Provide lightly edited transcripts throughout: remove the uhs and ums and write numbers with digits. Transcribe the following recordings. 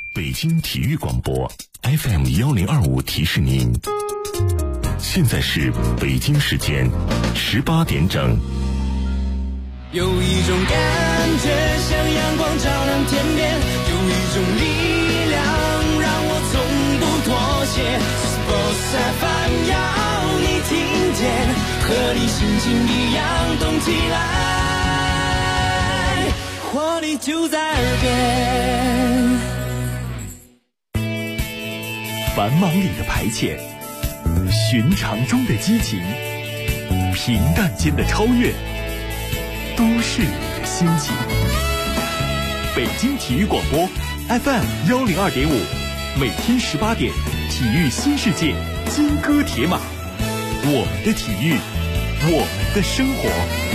北京体育广播 FM1025提示您，现在是北京时间18点整。 有一种感觉像阳光照亮天边，有一种力量让我从不妥协。Sports FM 要你听见，和你心情一样动起来，活力就在耳边。 繁忙里的排遣，寻常中的激情，平淡间的超越，都是你的心情。北京体育广播 FM102.5，每天18点，体育新世界，金戈铁马，我们的体育，我们的生活。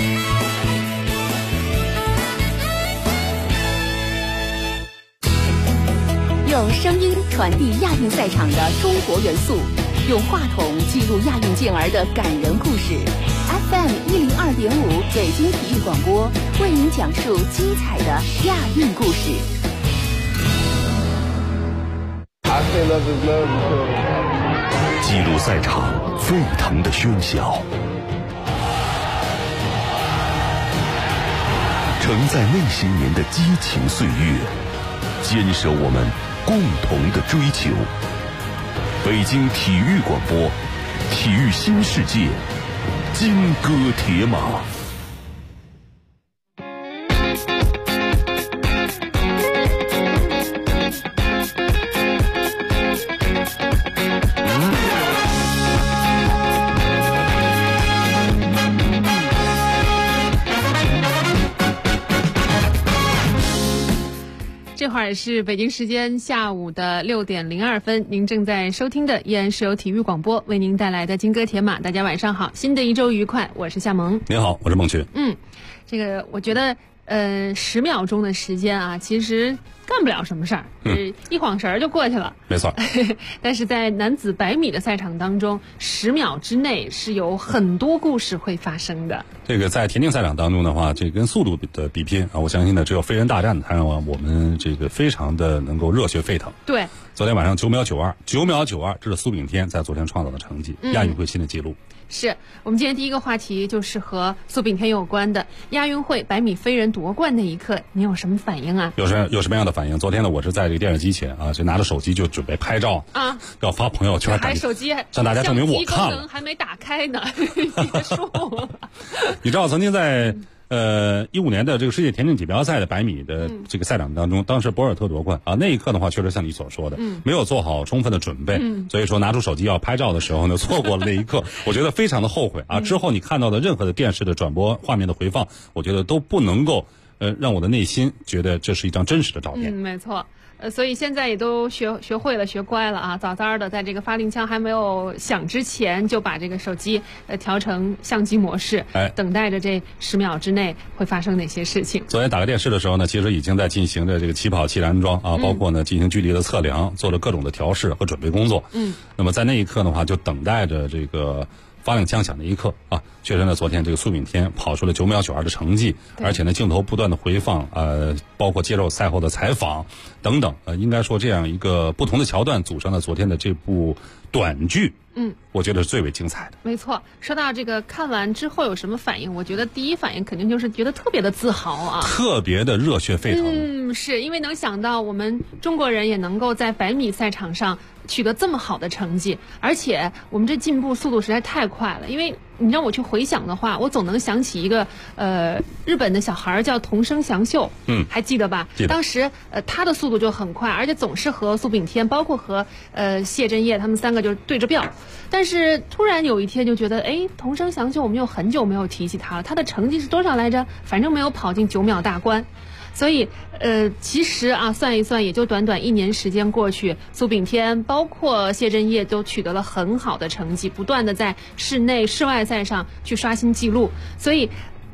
用声音传递亚运赛场的中国元素，用话筒记录亚运健儿的感人故事。FM102.5北京体育广播为您讲述精彩的亚运故事。 记录赛场沸腾的喧嚣，承载那些年的激情岁月，坚守我们共同的追求。北京体育广播，体育新世界，金戈铁马。 这会儿是北京时间下午的6点02分，您正在收听的依然是由体育广播为您带来的金戈铁马。大家晚上好，新的一周愉快，我是夏萌。 您好，我是孟群。 这个我觉得10秒钟的时间啊，其实干不了什么事儿，一晃神儿就过去了。 没错。 但是在男子100米的赛场当中，10秒之内是有很多故事会发生的。 这个在田径赛场当中的话，这跟速度的比拼啊，我相信呢，只有飞人大战才让我们这个非常的能够热血沸腾。 对， 昨天晚上9秒92，9秒92，这是苏炳添在昨天创造的成绩，亚运会新的纪录。 是我们今天第一个话题，就是和苏炳添有关的亚运会100米飞人夺冠那一刻，你有什么反应啊？有什么样的反应？昨天呢，我是在这个电视机前啊，就拿着手机就准备拍照啊，要发朋友圈， 还手机向大家证明我看了， 还没打开呢。别说我， 你知道曾经在15年的这个世界田径锦标赛的100米的这个赛场当中，当时博尔特夺冠啊，那一刻的话，确实像你所说的，没有做好充分的准备，所以说拿出手机要拍照的时候呢，错过了那一刻，我觉得非常的后悔啊。之后你看到的任何的电视的转播画面的回放，我觉得都不能够让我的内心觉得这是一张真实的照片。 没错。所以现在也都学会了，学乖了啊！早早的在这个发令枪还没有响之前，就把这个手机调成相机模式，等待着这10秒之内会发生哪些事情。 昨天打开电视的时候呢，其实已经在进行着这个起跑器燃装啊，包括呢进行距离的测量，做了各种的调试和准备工作。那么在那一刻的话，就等待着这个发令枪响的一刻啊，确实呢，昨天这个苏炳添跑出了9秒92的成绩，而且呢，镜头不断的回放，包括接受赛后的采访等等，应该说这样一个不同的桥段组成了昨天的这部短剧。我觉得是最为精彩的。 没错，说到这个看完之后有什么反应，我觉得第一反应肯定就是觉得特别的自豪啊， 特别的热血沸腾。 是因为能想到我们中国人也能够在100米赛场上取得这么好的成绩，而且我们这进步速度实在太快了。因为你让我去回想的话，我总能想起一个日本的小孩叫桐生祥秀，还记得吧？记得。当时他的速度就很快，而且总是和苏炳添，包括和谢震业他们3个就对着飙。但是突然有一天就觉得，桐生祥秀我们又很久没有提起他了，他的成绩是多少来着？反正没有跑进9秒大关。所以其实啊，算一算也就短短1年时间过去，苏炳添包括谢震业都取得了很好的成绩，不断的在室内室外赛上去刷新纪录。所以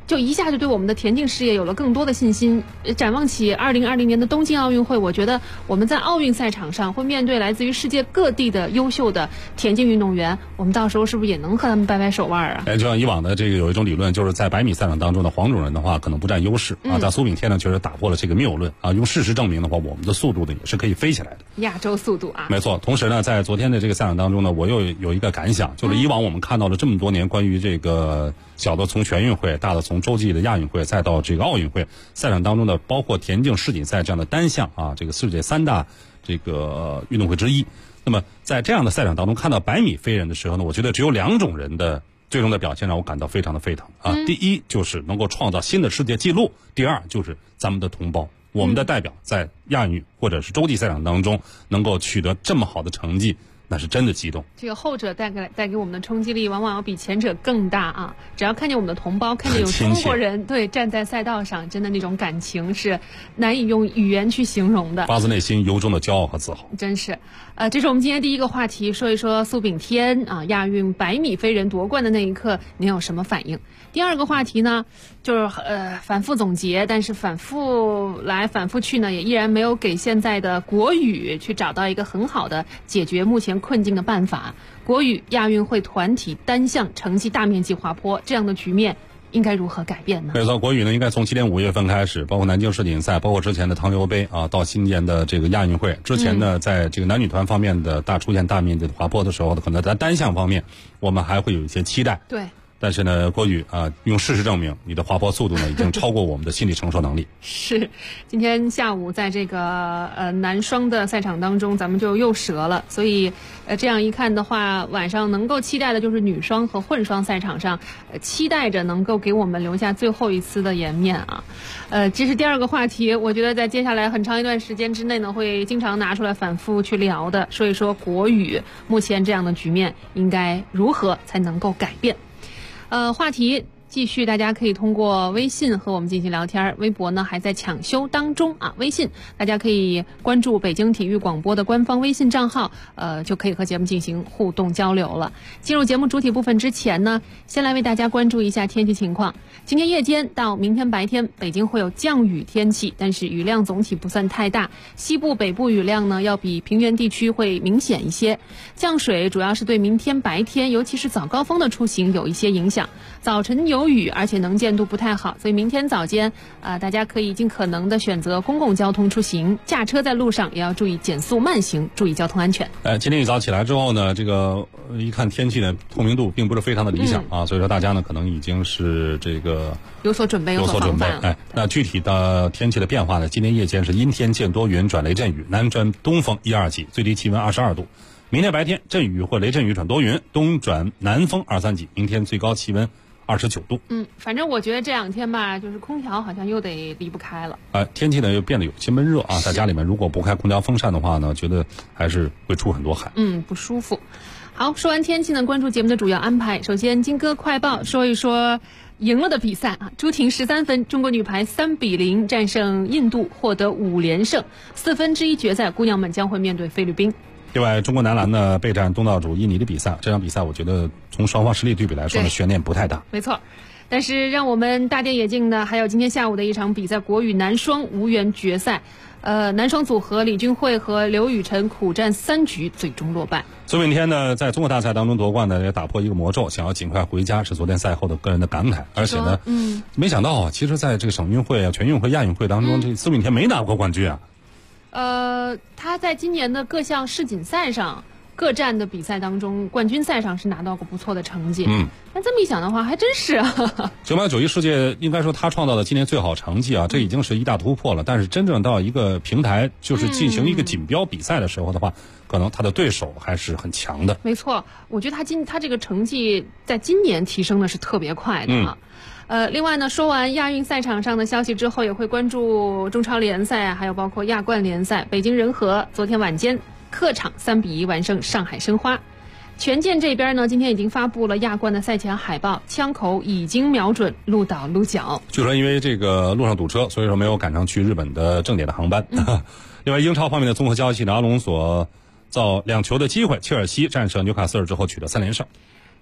就一下就对我们的田径事业有了更多的信心。展望起2020年的东京奥运会，我觉得我们在奥运赛场上会面对来自于世界各地的优秀的田径运动员，我们到时候是不是也能和他们掰掰手腕啊？ 就像以往的这个有一种理论，就是在100米赛场当中的黄种人的话可能不占优势啊，但苏炳添呢确实打破了这个谬论啊，用事实证明的话，我们的速度呢也是可以飞起来的。 亚洲速度啊， 没错。同时呢，在昨天的这个赛场当中呢，我又有一个感想，就是以往我们看到了这么多年关于这个小的从全运会，大的从洲际的亚运会，再到这个奥运会赛场当中的，包括田径世锦赛这样的单项啊，这个世界3大这个运动会之一。那么在这样的赛场当中看到100米飞人的时候呢，我觉得只有2种人的最终的表现让我感到非常的沸腾啊。第一就是能够创造新的世界纪录，第二就是咱们的同胞，我们的代表在亚运或者是洲际赛场当中能够取得这么好的成绩，那是真的激动。 这个后者带给我们的冲击力往往要比前者更大啊！只要看见我们的同胞，看见有中国人对站在赛道上，真的那种感情是难以用语言去形容的， 发自内心由衷的骄傲和自豪。 真是，这是我们今天第一个话题，说一说苏炳添啊，亚运100米飞人夺冠的那一刻，您有什么反应？第二个话题呢，就是反复总结，但是反复来反复去呢，也依然没有给现在的国羽去找到一个很好的解决目前困境的办法。国羽亚运会团体单项成绩大面积滑坡，这样的局面应该如何改变呢？ 没错，国羽呢应该从今年5月份开始，包括南京世锦赛，包括之前的糖油杯啊，到今年的这个亚运会之前呢，在这个男女团方面的出现大面积的滑坡的时候，可能在单项方面我们还会有一些期待。 对。 但是呢，国羽啊，用事实证明你的滑坡速度呢已经超过我们的心理承受能力。 是，今天下午在这个男双的赛场当中，咱们就又折了。所以这样一看的话，晚上能够期待的就是女双和混双赛场上，期待着能够给我们留下最后一丝的颜面啊。这是第二个话题，我觉得在接下来很长一段时间之内呢，会经常拿出来反复去聊的，说一说国羽目前这样的局面应该如何才能够改变。话题继续，大家可以通过微信和我们进行聊天，微博呢还在抢修当中啊。微信大家可以关注北京体育广播的官方微信账号，就可以和节目进行互动交流了。进入节目主体部分之前呢，先来为大家关注一下天气情况。今天夜间到明天白天，北京会有降雨天气，但是雨量总体不算太大，西部北部雨量呢要比平原地区会明显一些。降水主要是对明天白天，尤其是早高峰的出行有一些影响。早晨有雨，而且能见度不太好，所以明天早间大家可以尽可能的选择公共交通出行，驾车在路上也要注意减速慢行，注意交通安全。 今天一早起来之后呢，这个一看天气呢，透明度并不是非常的理想啊，所以说大家呢可能已经是这个有所准备，有所防范。 那具体的天气的变化呢，今天夜间是阴天见多云转雷阵雨，南转东风1、2级，最低气温22度。明天白天阵雨或雷阵雨转多云，东转南风2、3级，明天最高气温29度。 反正我觉得这2天吧，就是空调好像又得离不开了。 天气呢又变得有些闷热啊，在家里面如果不开空调风扇的话呢，觉得还是会出很多汗。 不舒服。好，说完天气呢，关注节目的主要安排。首先，金歌快报说一说赢了的比赛啊，朱婷13分，中国女排3-0战胜印度，获得5连胜，4分之一决赛，姑娘们将会面对菲律宾。 另外，中国男篮呢备战东道主印尼的比赛，这场比赛我觉得从双方实力对比来说呢，悬念不太大。 没错，但是让我们大跌眼镜的还有今天下午的一场比赛，国羽男双无缘决赛。男双组合李俊慧和刘雨辰苦战3局，最终落败。 苏炳添呢，在综合大赛当中夺冠呢，也打破一个魔咒，想要尽快回家，是昨天赛后的个人的感慨。而且呢，没想到啊，其实在这个省运会啊、全运会、亚运会当中，这苏炳添没拿过冠军啊。 他在今年的各项世锦赛上各站的比赛当中，冠军赛上是拿到过不错的成绩。但这么一想的话，还真是啊。 991世界应该说他创造的今年最好成绩啊，这已经是一大突破了。但是真正到一个平台，就是进行一个锦标比赛的时候的话，可能他的对手还是很强的。 没错，我觉得他这个成绩在今年提升的是特别快的啊。另外呢，说完亚运赛场上的消息之后，也会关注中超联赛，还有包括亚冠联赛。北京人和昨天晚间客场3-1完胜上海申花。权健这边呢，今天已经发布了亚冠的赛前海报，枪口已经瞄准鹿岛鹿角。 据说因为这个路上堵车，所以说没有赶上去日本的正点的航班。另外，英超方面的综合消息呢，阿隆索造2球的机会，切尔西战胜纽卡斯尔之后取得3连胜。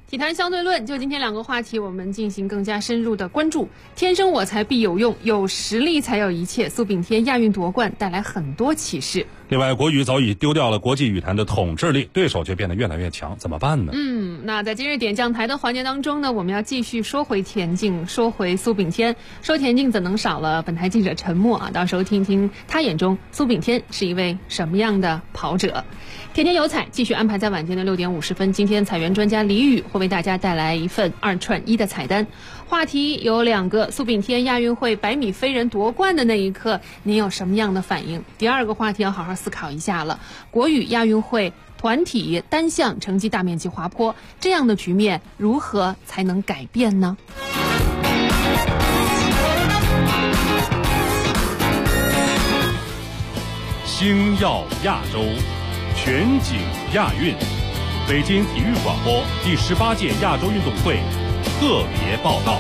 体坛相对论，就今天2个话题，我们进行更加深入的关注。天生我材必有用，有实力才有一切。苏炳添亚运夺冠带来很多启示。 另外，国羽早已丢掉了国际羽坛的统治力，对手却变得越来越强，怎么办呢？ 那在今日点将台的环节当中呢，我们要继续说回田径，说回苏炳添。说田径怎能少了本台记者陈默啊？到时候听听他眼中苏炳添是一位什么样的跑者。天天有彩继续安排在晚间的6点50分。今天采源专家李宇会为大家带来一份2串1的彩单，话题有2个：苏炳添亚运会100米飞人夺冠的那一刻，您有什么样的反应？第2个话题要好好思考一下了，国羽亚运会团体单项成绩大面积滑坡，这样的局面如何才能改变呢？ 星耀亚洲，全景亚运，北京体育广播第18届亚洲运动会特别报道。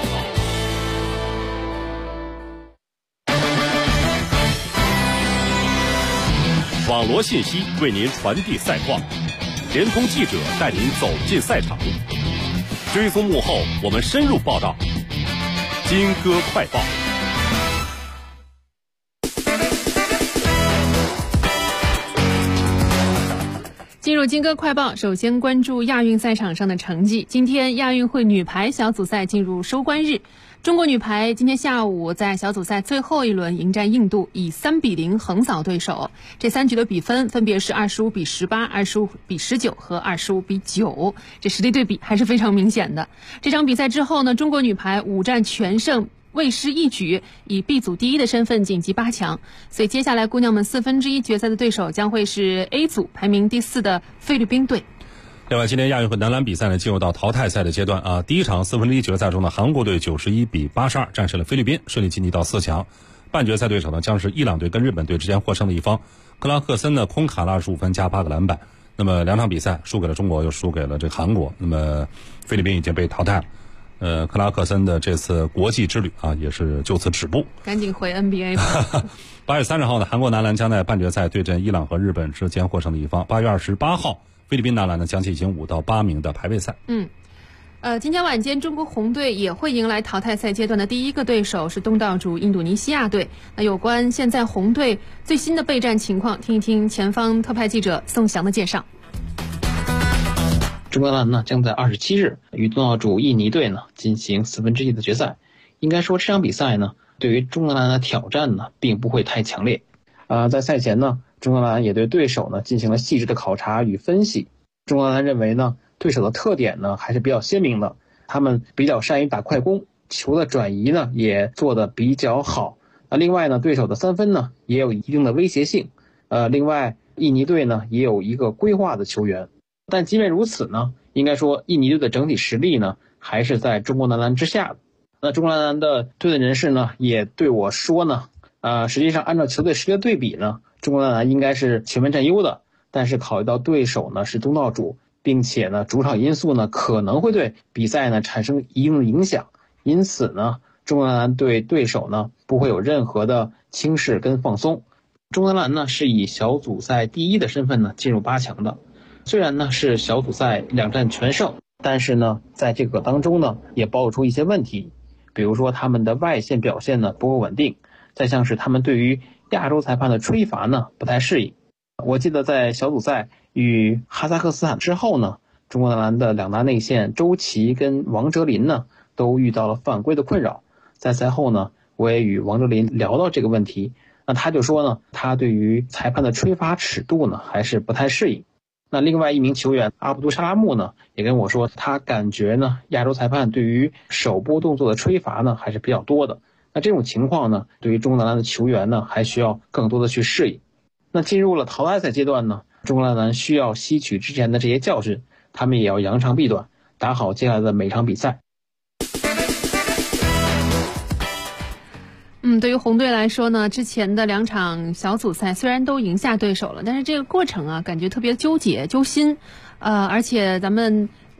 网罗信息为您传递赛况，联通记者带您走进赛场，追踪幕后我们深入报道。金歌快报。 进入金歌快报，首先关注亚运赛场上的成绩。今天亚运会女排小组赛进入收官日，中国女排今天下午在小组赛最后一轮迎战印度，以3-0横扫对手。这3局的比分分别是25-18、25-19和25-9，这实力对比还是非常明显的。这场比赛之后呢，中国女排5战全胜，未失一举，以 B 组第1的身份晋级8强。所以接下来姑娘们1/4决赛的对手将会是 A 组排名第4的菲律宾队。 另外，今天亚运会男篮比赛呢进入到淘汰赛的阶段啊。第一场1/4决赛中的韩国队91-82战胜了菲律宾，顺利晋级到4强。半决赛对手呢将是伊朗队跟日本队之间获胜的一方。克拉克森呢空卡了25分加8个篮板。那么2场比赛输给了中国，又输给了这个韩国。那么菲律宾已经被淘汰了。克拉克森的这次国际之旅啊，也是就此止步， 赶紧回 NBA 吧。 8月30号呢，韩国男篮将在半决赛对阵伊朗和日本之间获胜的一方。8月28号，菲律宾男篮呢将进行5到8名的排位赛。 今天晚间中国红队也会迎来淘汰赛阶段的第1个对手是东道主印度尼西亚队。那有关现在红队最新的备战情况，听一听前方特派记者宋翔的介绍。 中国男篮呢将在27日与东道主印尼队呢进行1/4的决赛。应该说这场比赛呢对于中国男篮的挑战呢并不会太强烈。在赛前呢，中国男篮也对对手呢进行了细致的考察与分析。中国男篮认为呢，对手的特点呢还是比较鲜明的，他们比较善于打快攻，球的转移呢也做得比较好。另外呢，对手的3分呢也有一定的威胁性。另外印尼队呢也有一个规划的球员。但即便如此呢，应该说印尼队的整体实力呢还是在中国男篮之下的。那中国男篮的队内人士呢也对我说呢，实际上按照球队实力的对比呢，中国男篮应该是全面占优的。但是考虑到对手呢是东道主，并且呢主场因素呢可能会对比赛呢产生一定的影响，因此呢中国男篮对对手呢不会有任何的轻视跟放松。中国男篮呢是以小组赛第1的身份呢进入8强的。虽然呢是小组赛2战全胜，但是呢在这个当中呢也暴露出一些问题，比如说他们的外线表现呢不够稳定，再像是他们对于亚洲裁判的吹罚呢不太适应。我记得在小组赛与哈萨克斯坦之后呢，中国男篮的2大内线周琦跟王哲林呢都遇到了犯规的困扰。在赛后呢，我也与王哲林聊到这个问题，那他就说呢，他对于裁判的吹罚尺度呢还是不太适应。那另外一名球员阿卜杜沙拉木呢也跟我说，他感觉呢亚洲裁判对于手部动作的吹罚呢还是比较多的。那这种情况呢，对于中国男篮的球员呢还需要更多的去适应。那进入了淘汰赛阶段呢，中国男篮需要吸取之前的这些教训，他们也要扬长避短，打好接下来的每场比赛。 对于红队来说呢，之前的2场小组赛虽然都赢下对手了，但是这个过程啊，感觉特别纠结揪心。而且咱们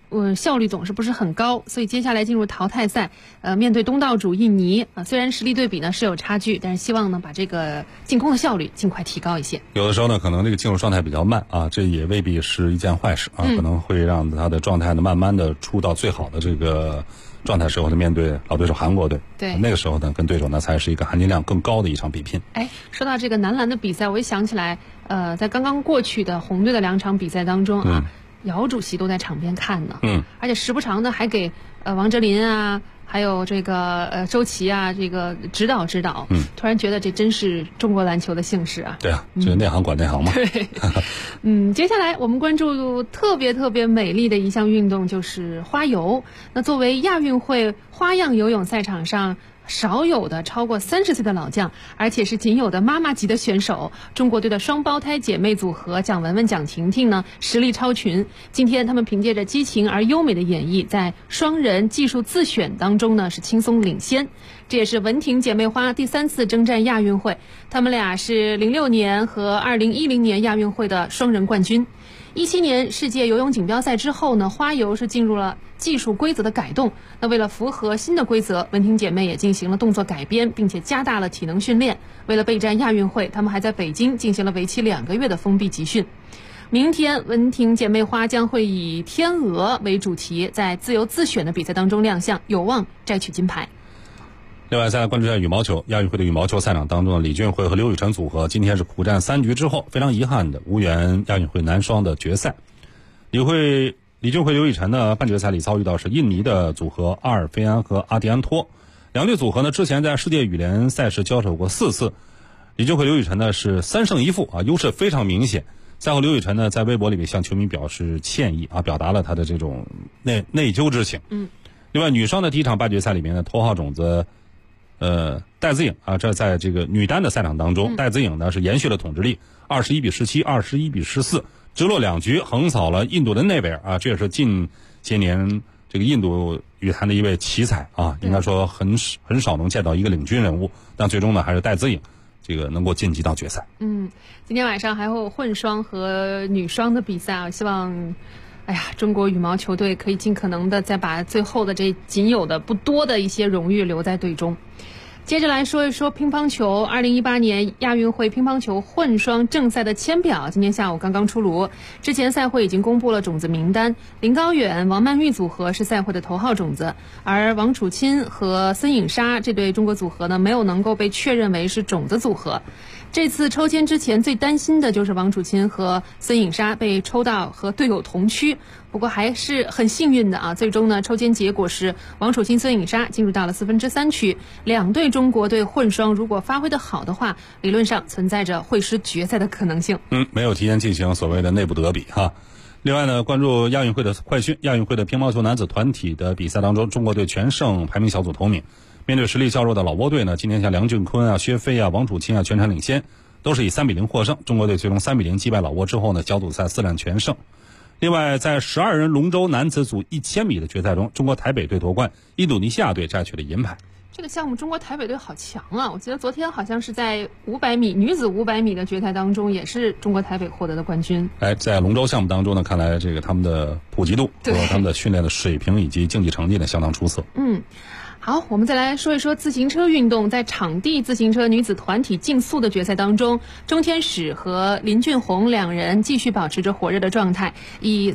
效率总是不是很高，所以接下来进入淘汰赛，面对东道主印尼虽然实力对比呢是有差距，但是希望呢把这个进攻的效率尽快提高一些。 有的时候呢，可能这个进入状态比较慢啊，这也未必是一件坏事啊，可能会让他的状态呢慢慢的出到最好的这个状态时候呢，面对老对手韩国队， 对， 那个时候呢跟对手呢才是一个含金量更高的一场比拼。 说到这个男篮的比赛，我也想起来，在刚刚过去的红队的2场比赛当中啊。姚主席都在场边看呢，而且时不常的还给王哲林啊，还有这个周琦啊，这个指导。突然觉得这真是中国篮球的幸事啊！ 对啊，这内行管内行嘛。 对，接下来我们关注特别美丽的一项运动，就是花游。那作为亚运会花样游泳赛场上少有的超过30岁的老将，而且是仅有的妈妈级的选手，中国队的双胞胎姐妹组合蒋雯雯、蒋婷婷呢，实力超群。今天他们凭借着激情而优美的演绎，在双人技术自选当中呢是轻松领先。这也是文婷姐妹花第3次征战亚运会，她们俩是06年和2010年亚运会的双人冠军。17年世界游泳锦标赛之后呢，花游是进入了技术规则的改动。那为了符合新的规则，文婷姐妹也进行了动作改编，并且加大了体能训练。为了备战亚运会，她们还在北京进行了为期2个月的封闭集训。明天文婷姐妹花将会以天鹅为主题，在自由自选的比赛当中亮相，有望摘取金牌。 另外再来关注一下羽毛球，亚运会的羽毛球赛场当中的李俊慧和刘雨辰组合今天是苦战3局之后，非常遗憾的无缘亚运会男双的决赛。李俊慧、刘雨辰呢，半决赛里遭遇到是印尼的组合阿尔菲安和阿迪安托。两队组合呢之前在世界羽联赛事交手过4次，李俊慧、刘雨辰呢是3胜1负啊，优势非常明显。赛后刘雨辰呢在微博里面向球迷表示歉意啊，表达了他的这种内疚之情。另外女双的第一场半决赛里面呢，头号种子戴资颖啊，这在这个女单的赛场当中，戴资颖呢是延续了统治力，21-17、21-14，直落2局横扫了印度的内维尔啊，这也是近些年这个印度羽坛的一位奇才啊，应该说很少能见到一个领军人物，但最终呢还是戴资颖这个能够晋级到决赛。 今天晚上还有混双和女双的比赛啊，希望中国羽毛球队可以尽可能的再把最后的这仅有的不多的一些荣誉留在队中。接着来说一说乒乓球，2018年亚运会乒乓球混双正赛的签表今天下午刚刚出炉，之前赛会已经公布了种子名单，林高远、王曼玉组合是赛会的头号种子，而王楚钦和孙颖莎这对中国组合呢没有能够被确认为是种子组合。这次抽签之前最担心的就是王楚钦和孙颖莎被抽到和队友同区，不过还是很幸运的啊，最终呢抽签结果是王楚钦、孙颖莎进入到了3/4区，两队中国队混双如果发挥得好的话，理论上存在着会师决赛的可能性。 没有提前进行所谓的内部德比哈。另外呢，关注亚运会的快讯，亚运会的乒乓球男子团体的比赛当中，中国队全胜排名小组头名。面对实力较弱的老挝队呢，今天像梁俊坤啊、薛飞啊、王楚钦啊全场领先，都是以3-0获胜。中国队最终3-0击败老挝之后呢，小组赛4战全胜。另外，在12人龙舟男子组1000米的决赛中，中国台北队夺冠，印度尼西亚队摘取了银牌。 这个项目中国台北队好强啊！我记得昨天好像是在500米女子500米的决赛当中，也是中国台北获得的冠军。 在龙舟项目当中呢，看来这个他们的普及度和他们的训练的水平以及竞技成绩呢相当出色。 好，我们再来说一说自行车运动。在场地自行车女子团体竞速的决赛当中，钟天使和林俊宏两人继续保持着火热的状态，以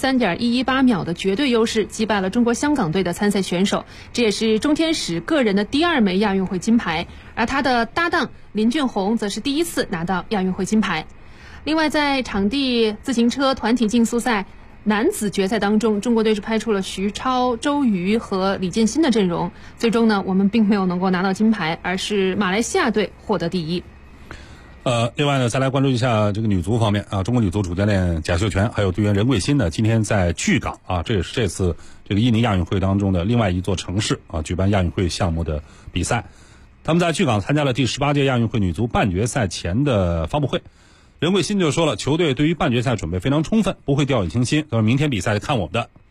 33.118秒的绝对优势击败了中国香港队的参赛选手，这也是钟天使个人的第2枚亚运会金牌，而他的搭档林俊宏则是第1次拿到亚运会金牌。另外，在场地自行车团体竞速赛男子决赛当中，中国队是派出了徐超、周瑜和李建新的阵容，最终呢我们并没有能够拿到金牌，而是马来西亚队获得第1。 另外呢，再来关注一下这个女足方面啊，中国女足主教练贾秀全还有队员任桂欣呢，今天在巨港啊，这也是这次这个印尼亚运会当中的另外一座城市啊，举办亚运会项目的比赛。他们在巨港参加了第18届亚运会女足半决赛前的发布会。任桂欣就说了，球队对于半决赛准备非常充分，不会掉以轻心，明天比赛看我们的。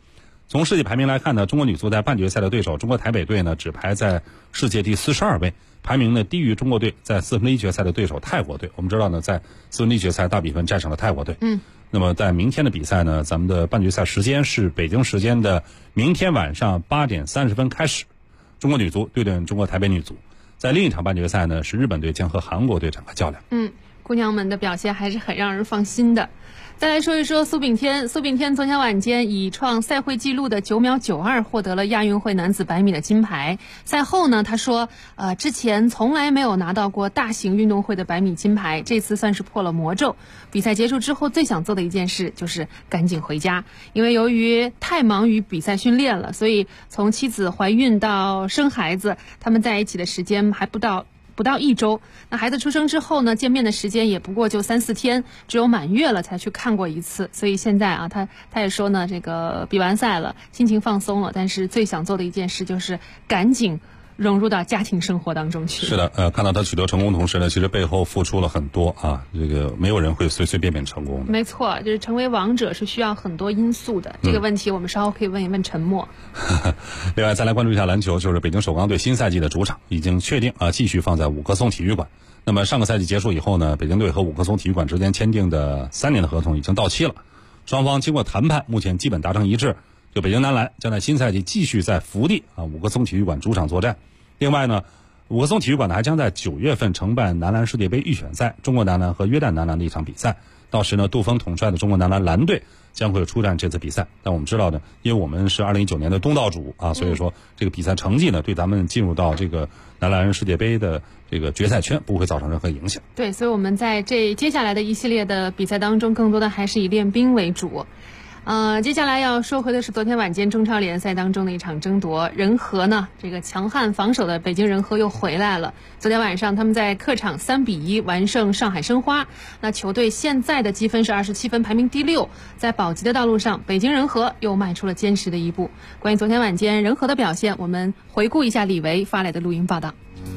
从世界排名来看呢，中国女足在半决赛的对手中国台北队呢，只排在世界第42位，排名呢低于中国队在4分之一决赛的对手泰国队。我们知道呢，在4分之一决赛大比分战胜了泰国队。那么在明天的比赛呢，咱们的半决赛时间是北京时间的明天晚上8点30分开始，中国女足对阵中国台北女足。在另一场半决赛呢，是日本队将和韩国队展开较量。 姑娘们的表现还是很让人放心的。再来说一说苏炳添。苏炳添昨天晚间以创赛会纪录的9秒92获得了亚运会男子100米的金牌。赛后呢，他说之前从来没有拿到过大型运动会的100米金牌，这次算是破了魔咒。比赛结束之后最想做的一件事就是赶紧回家，因为由于太忙于比赛训练了，所以从妻子怀孕到生孩子，他们在一起的时间还不到1周。那孩子出生之后呢，见面的时间也不过就3-4天，只有满月了才去看过一次。所以现在他也说呢，这个比完赛了，心情放松了，但是最想做的一件事就是赶紧融入到家庭生活当中去。 是的，看到他取得成功同时呢，其实背后付出了很多啊，这个没有人会随随便便成功的。 没错，就是成为王者是需要很多因素的。这个问题我们稍后可以问一问陈默。 另外再来关注一下篮球，就是北京首钢队新赛季的主场已经确定继续放在五棵松体育馆。那么上个赛季结束以后呢，北京队和五棵松体育馆之间签订的3年的合同已经到期了，双方经过谈判，目前基本达成一致，就北京男篮将在新赛季继续在福地五棵松体育馆主场作战。另外呢，五棵松体育馆呢还将在9月份承办男篮世界杯预选赛，中国男篮和约旦男篮的一场比赛。到时呢，杜锋统帅的中国男篮蓝队将会出战这次比赛。但我们知道呢，因为我们是2019年的东道主所以说这个比赛成绩呢，对咱们进入到这个男篮世界杯的这个决赛圈不会造成任何影响。 对，所以我们在接下来的一系列的比赛当中，更多的还是以练兵为主。接下来要说回的是昨天晚间中超联赛当中的一场争夺。人和呢，这个强悍防守的北京人和又回来了。昨天晚上他们在客场3-1完胜上海申花。那球队现在的积分是27分，排名第6。在保级的道路上，北京人和又迈出了坚实的一步。关于昨天晚间人和的表现，我们回顾一下李维发来的录音报道。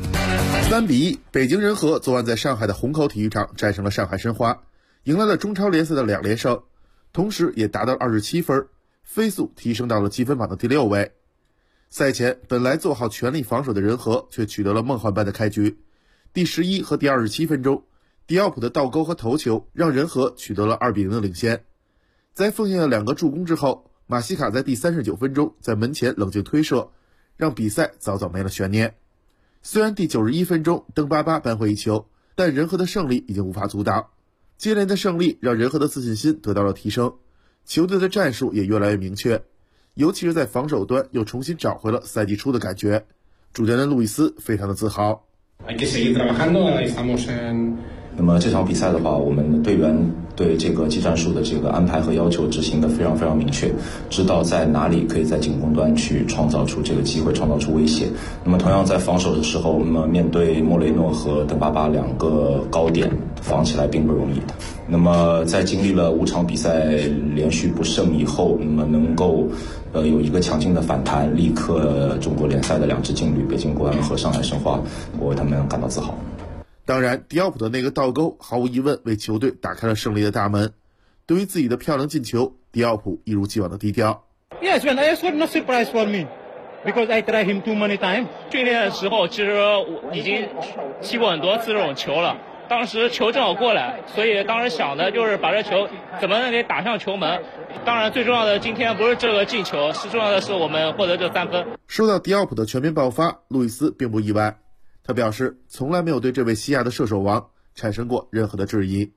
3-1，北京人和昨晚在上海的虹口体育场战胜了上海申花，迎来了中超联赛的2连胜。同时也达到了27分，飞速提升到了积分榜的第6位。赛前本来做好全力防守的人和却取得了梦幻般的开局。第11和第27分钟，迪奥普的倒钩和头球让人和取得了2-0的领先。在奉献了2个助攻之后，马西卡在第39分钟在门前冷静推射，让比赛早早没了悬念。虽然第91分钟登巴巴扳回一球，但人和的胜利已经无法阻挡。接连的胜利让人和的自信心得到了提升，球队的战术也越来越明确，尤其是在防守端又重新找回了赛季初的感觉。主教练路易斯非常的自豪。 那么这场比赛的话，我们队员对这个技战术的这个安排和要求执行的非常非常明确，知道在哪里可以在进攻端去创造出这个机会，创造出威胁。那么同样在防守的时候，那么面对莫雷诺和登巴巴2个高点，防起来并不容易的。那么在经历了5场比赛连续不胜以后，那么能够有一个强劲的反弹，力克中国联赛的2支劲旅北京国安和上海申花，我为他们感到自豪。 当然，迪奥普的那个倒钩毫无疑问为球队打开了胜利的大门。对于自己的漂亮进球，迪奥普一如既往的低调。 Yes, when I was not surprise for me, because I tried him too many times. 训练的时候，其实已经踢过很多次这种球了。当时球正好过来，所以当时想的就是把这球怎么能给打向球门。当然，最重要的今天不是这个进球，是重要的是我们获得这3分。 说到迪奥普的全面爆发，路易斯并不意外。他表示，从来没有对这位西亚的射手王产生过任何的质疑。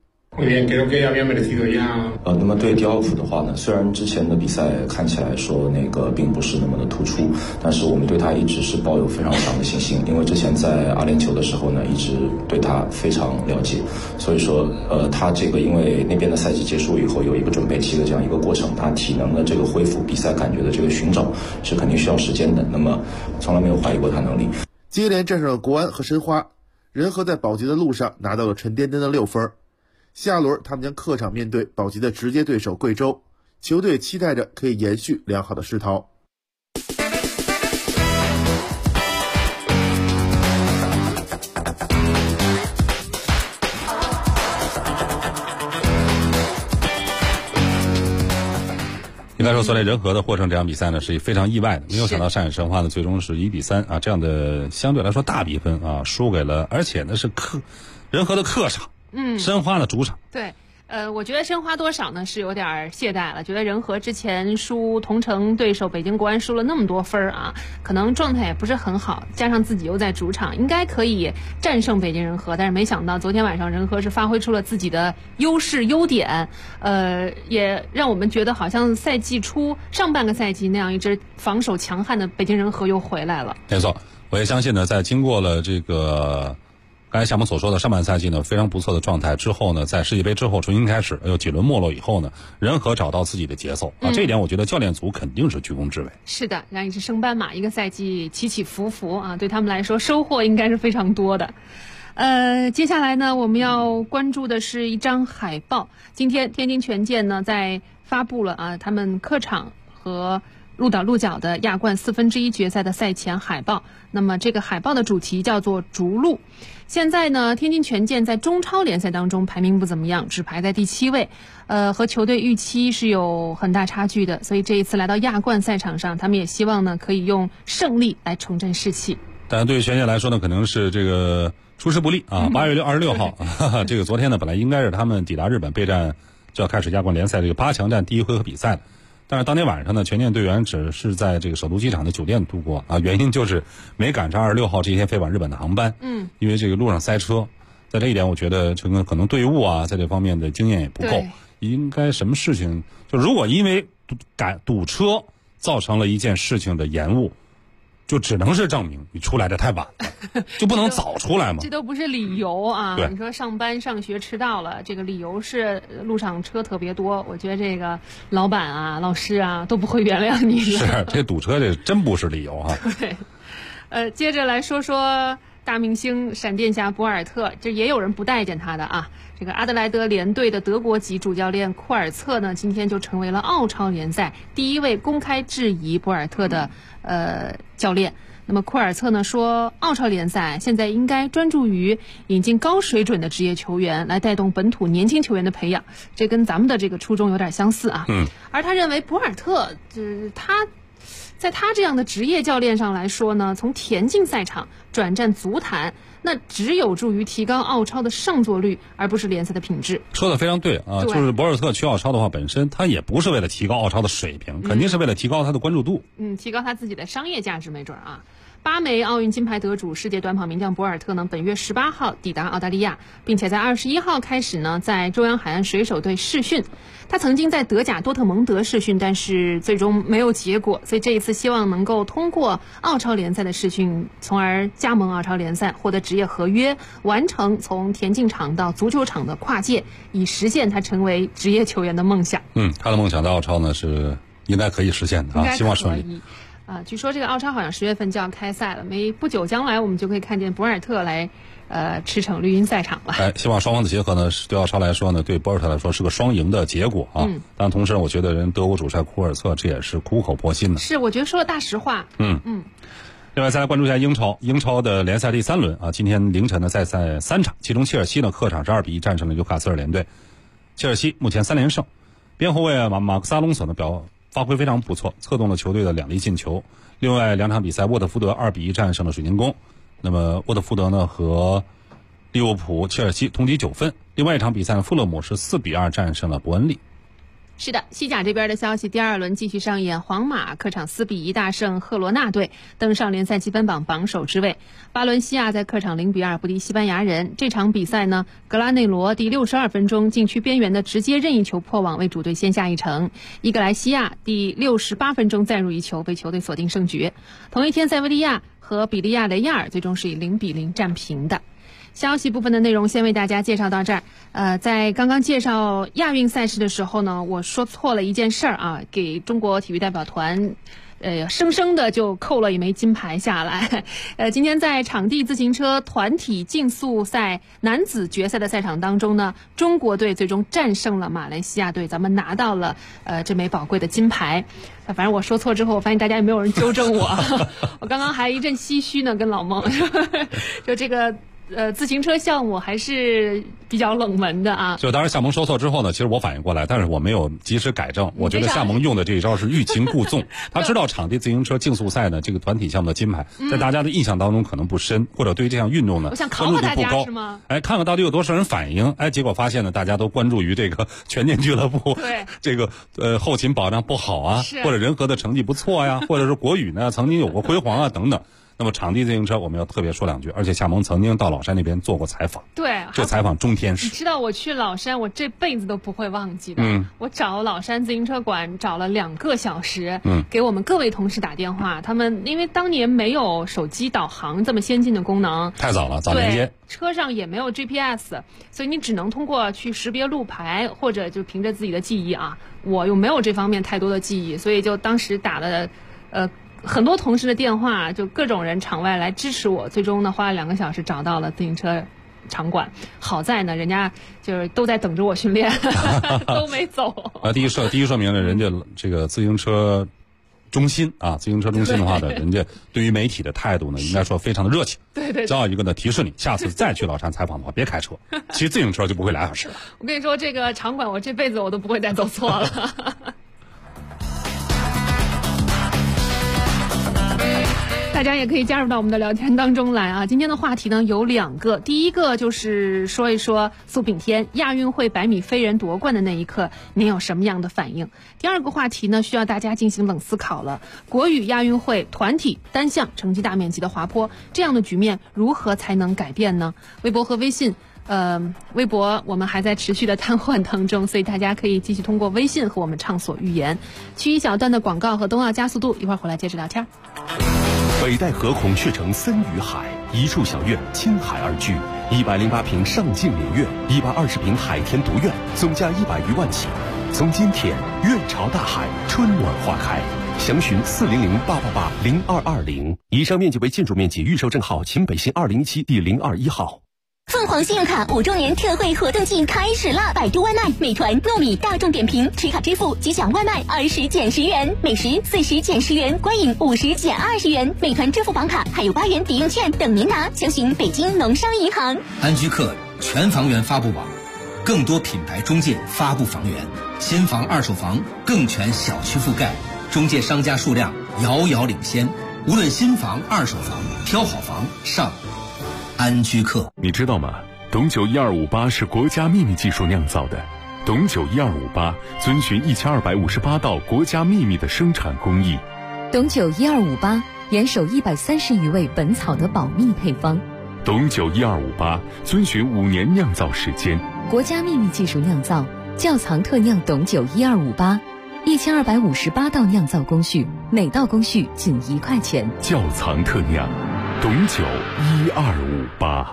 那么对迪奥普的话呢，虽然之前的比赛看起来说那个并不是那么的突出，但是我们对他一直是抱有非常强的信心，因为之前在阿联酋的时候呢，一直对他非常了解，所以说他这个因为那边的赛季结束以后有一个准备期的这样一个过程，他体能的这个恢复、比赛感觉的这个寻找是肯定需要时间的，那么从来没有怀疑过他能力。 接连战胜了国安和申花，人和在保级的路上拿到了沉甸甸的6分。下轮他们将客场面对保级的直接对手贵州，球队期待着可以延续良好的势头。 另应该说，昨天人和的获胜这场比赛呢是非常意外的，没有想到上海申花呢最终是1-3啊，这样的相对来说大比分啊输给了，而且呢是人和的客场，申花的主场。 对。我觉得申花多少呢是有点懈怠了，觉得人和之前输同城对手北京国安输了那么多分啊，可能状态也不是很好，加上自己又在主场，应该可以战胜北京人和，但是没想到昨天晚上人和是发挥出了自己的优势优点，也让我们觉得好像赛季初上半个赛季那样一支防守强悍的北京人和又回来了。 没错，我也相信呢，在经过了这个刚才夏萌所说的上半赛季呢非常不错的状态之后呢，在世界杯之后重新开始又几轮没落以后呢，人和找到自己的节奏啊，这一点我觉得教练组肯定是居功至伟。 是的，让一支升班马一个赛季起起伏伏啊，对他们来说收获应该是非常多的。接下来呢，我们要关注的是一张海报。今天天津权健呢在发布了他们客场和鹿岛鹿角的亚冠1/4决赛的赛前海报。那么这个海报的主题叫做逐鹿。现在呢，天津权健在中超联赛当中排名不怎么样，只排在第7位，和球队预期是有很大差距的。所以这一次来到亚冠赛场上，他们也希望呢可以用胜利来重振士气。 当然，对于权健来说呢，可能是这个出师不利啊。8月26号，这个昨天呢，本来应该是他们抵达日本备战，就要开始亚冠联赛这个8强战第1回合比赛了。但是当天晚上呢，权健队员只是在这个首都机场的酒店度过啊，原因就是没赶上26号这一天飞往日本的航班。因为这个路上塞车，在这一点我觉得这个可能队伍啊在这方面的经验也不够，应该什么事情就如果因为堵车造成了一件事情的延误，就只能是证明你出来的太晚了，就不能早出来吗？ 这都不是理由啊！ 对， 你说上班上学迟到了，这个理由是路上车特别多。我觉得这个老板啊、老师啊都不会原谅你的。 是，这堵车这真不是理由啊！ 对，接着来说说大明星闪电侠博尔特，这也有人不待见他的啊。这个阿德莱德联队的德国籍主教练库尔策呢，今天就成为了澳超联赛第一位公开质疑博尔特的教练。那么库尔策呢说，澳超联赛现在应该专注于引进高水准的职业球员，来带动本土年轻球员的培养，这跟咱们的这个初衷有点相似啊。而他认为博尔特在他这样的职业教练上来说呢，从田径赛场转战足坛，那只有助于提高澳超的上座率，而不是联赛的品质。 说的非常对啊，就是博尔特去澳超的话，本身他也不是为了提高澳超的水平，肯定是为了提高他的关注度。 提高他自己的商业价值没准啊。8枚奥运金牌得主世界短跑名将博尔特呢，本月18号抵达澳大利亚，并且在21号开始呢，在中央海岸水手队试训。他曾经在德甲多特蒙德试训，但是最终没有结果，所以这一次希望能够通过澳超联赛的试训，从而加盟澳超联赛，获得职业合约，完成从田径场到足球场的跨界，以实现他成为职业球员的梦想。 他的梦想在澳超呢是应该可以实现的啊，希望顺利。 据说这个澳超好像10月份就要开赛了，不久将来我们就可以看见博尔特来驰骋绿茵赛场了。 希望双方的结合呢，对澳超来说呢，对博尔特来说是个双赢的结果啊。但同时我觉得德国主帅库尔策这也是苦口婆心的。 是，我觉得说了大实话。 另外再来关注一下英超的联赛第3轮啊，今天凌晨呢再赛3场，其中切尔西呢客场是2-1战胜了纽卡斯尔联队。切尔西目前3连胜，边后卫马克萨隆索呢发挥非常不错，策动了球队的2粒进球。另外2场比赛，沃特福德2-1战胜了水晶宫。那么沃特福德呢和利物浦、切尔西同积9分。另外一场比赛呢，富勒姆是4-2战胜了伯恩利。 是的，西甲这边的消息，第2轮继续上演，皇马客场4-1大胜赫罗纳队，登上联赛积分榜榜首之位。巴伦西亚在客场0-2不敌西班牙人。这场比赛呢，格拉内罗第62分钟禁区边缘的直接任意球破网，为主队先下一城。伊格莱西亚第68分钟再入一球，为球队锁定胜局。同一天，塞维利亚和比利亚雷亚尔最终是以0-0战平的。消息部分的内容先为大家介绍到这儿。在刚刚介绍亚运赛事的时候呢，我说错了一件事儿啊，给中国体育代表团生生的就扣了一枚金牌下来。今天在场地自行车团体竞速赛男子决赛的赛场当中呢，中国队最终战胜了马来西亚队，咱们拿到了这枚宝贵的金牌。反正我说错之后，我发现大家也没有人纠正我。我刚刚还一阵唏嘘呢，跟老孟就这个自行车项目还是比较冷门的啊。 就当然夏蒙说错之后呢，其实我反应过来，但是我没有及时改正。我觉得夏蒙用的这一招是欲擒故纵。他知道场地自行车竞速赛呢这个团体项目的金牌，在大家的印象当中可能不深，或者对于这项运动呢关注度不高。看看到底有多少人反应，结果发现呢，大家都关注于这个全健俱乐部， 对这个后勤保障不好啊，或者人和的成绩不错呀，或者是国羽呢曾经有过辉煌啊等等。那么场地自行车我们要特别说两句，而且夏蒙曾经到老山那边做过采访， 对， 这采访中天使。 你知道我去老山，我这辈子都不会忘记的。我找老山自行车馆找了2个小时，给我们各位同事打电话。他们因为当年没有手机导航这么先进的功能， 太早了，早连接， 车上也没有 GPS， 所以你只能通过去识别路牌，或者就凭着自己的记忆啊。我又没有这方面太多的记忆，所以就当时打了很多同事的电话，就各种人场外来支持我，最终呢花了2个小时找到了自行车场馆。好在呢，人家就是都在等着我训练，都没走。 第一说明了人家这个自行车中心啊，自行车中心的话呢，人家对于媒体的态度呢，应该说非常的热情。 对。 再有一个呢，提示你下次再去老山采访的话，别开车，骑自行车就不会2小时了。 我跟你说，这个场馆我这辈子我都不会再走错了。大家也可以加入到我们的聊天当中来啊！今天的话题呢有2个，第一个就是说一说苏炳添亚运会100米飞人夺冠的那一刻，您有什么样的反应？第2个话题呢需要大家进行冷思考了。国羽亚运会团体单项成绩大面积的滑坡，这样的局面如何才能改变呢？微博和微信。微博我们还在持续的瘫痪当中，所以大家可以继续通过微信和我们畅所欲言。去一小段的广告和冬奥加速度，一会儿回来接着聊天。 北戴河孔雀城森与海，一处小院，青海而居，108平上镜岭院，120平海天独院，总价100余万起。从今天，院朝大海，春暖花开。详询400-888-0220。以上面积为建筑面积，预售证号秦北新2017第021号。 凤凰信用卡5周年特惠活动季开始了！百度外卖、美团、糯米、大众点评持卡支付即享外卖20减10元，美食40减10元，观影50减20元。美团支付宝卡还有8元抵用券等您拿，详询北京农商银行。 安居客全房源发布网，更多品牌中介发布房源，新房、二手房更全小区覆盖，中介商家数量遥遥领先。无论新房、二手房，挑好房上安居客。 你知道吗？董酒1258是国家秘密技术酿造的。董酒1258遵循1258道国家秘密的生产工艺。 董酒1258严守130余味本草的保密配方。 董酒1258遵循5年酿造时间。 国家秘密技术酿造，窖藏特酿董酒1258，1258道酿造工序，每道工序仅1块钱。 窖藏特酿。董酒1258。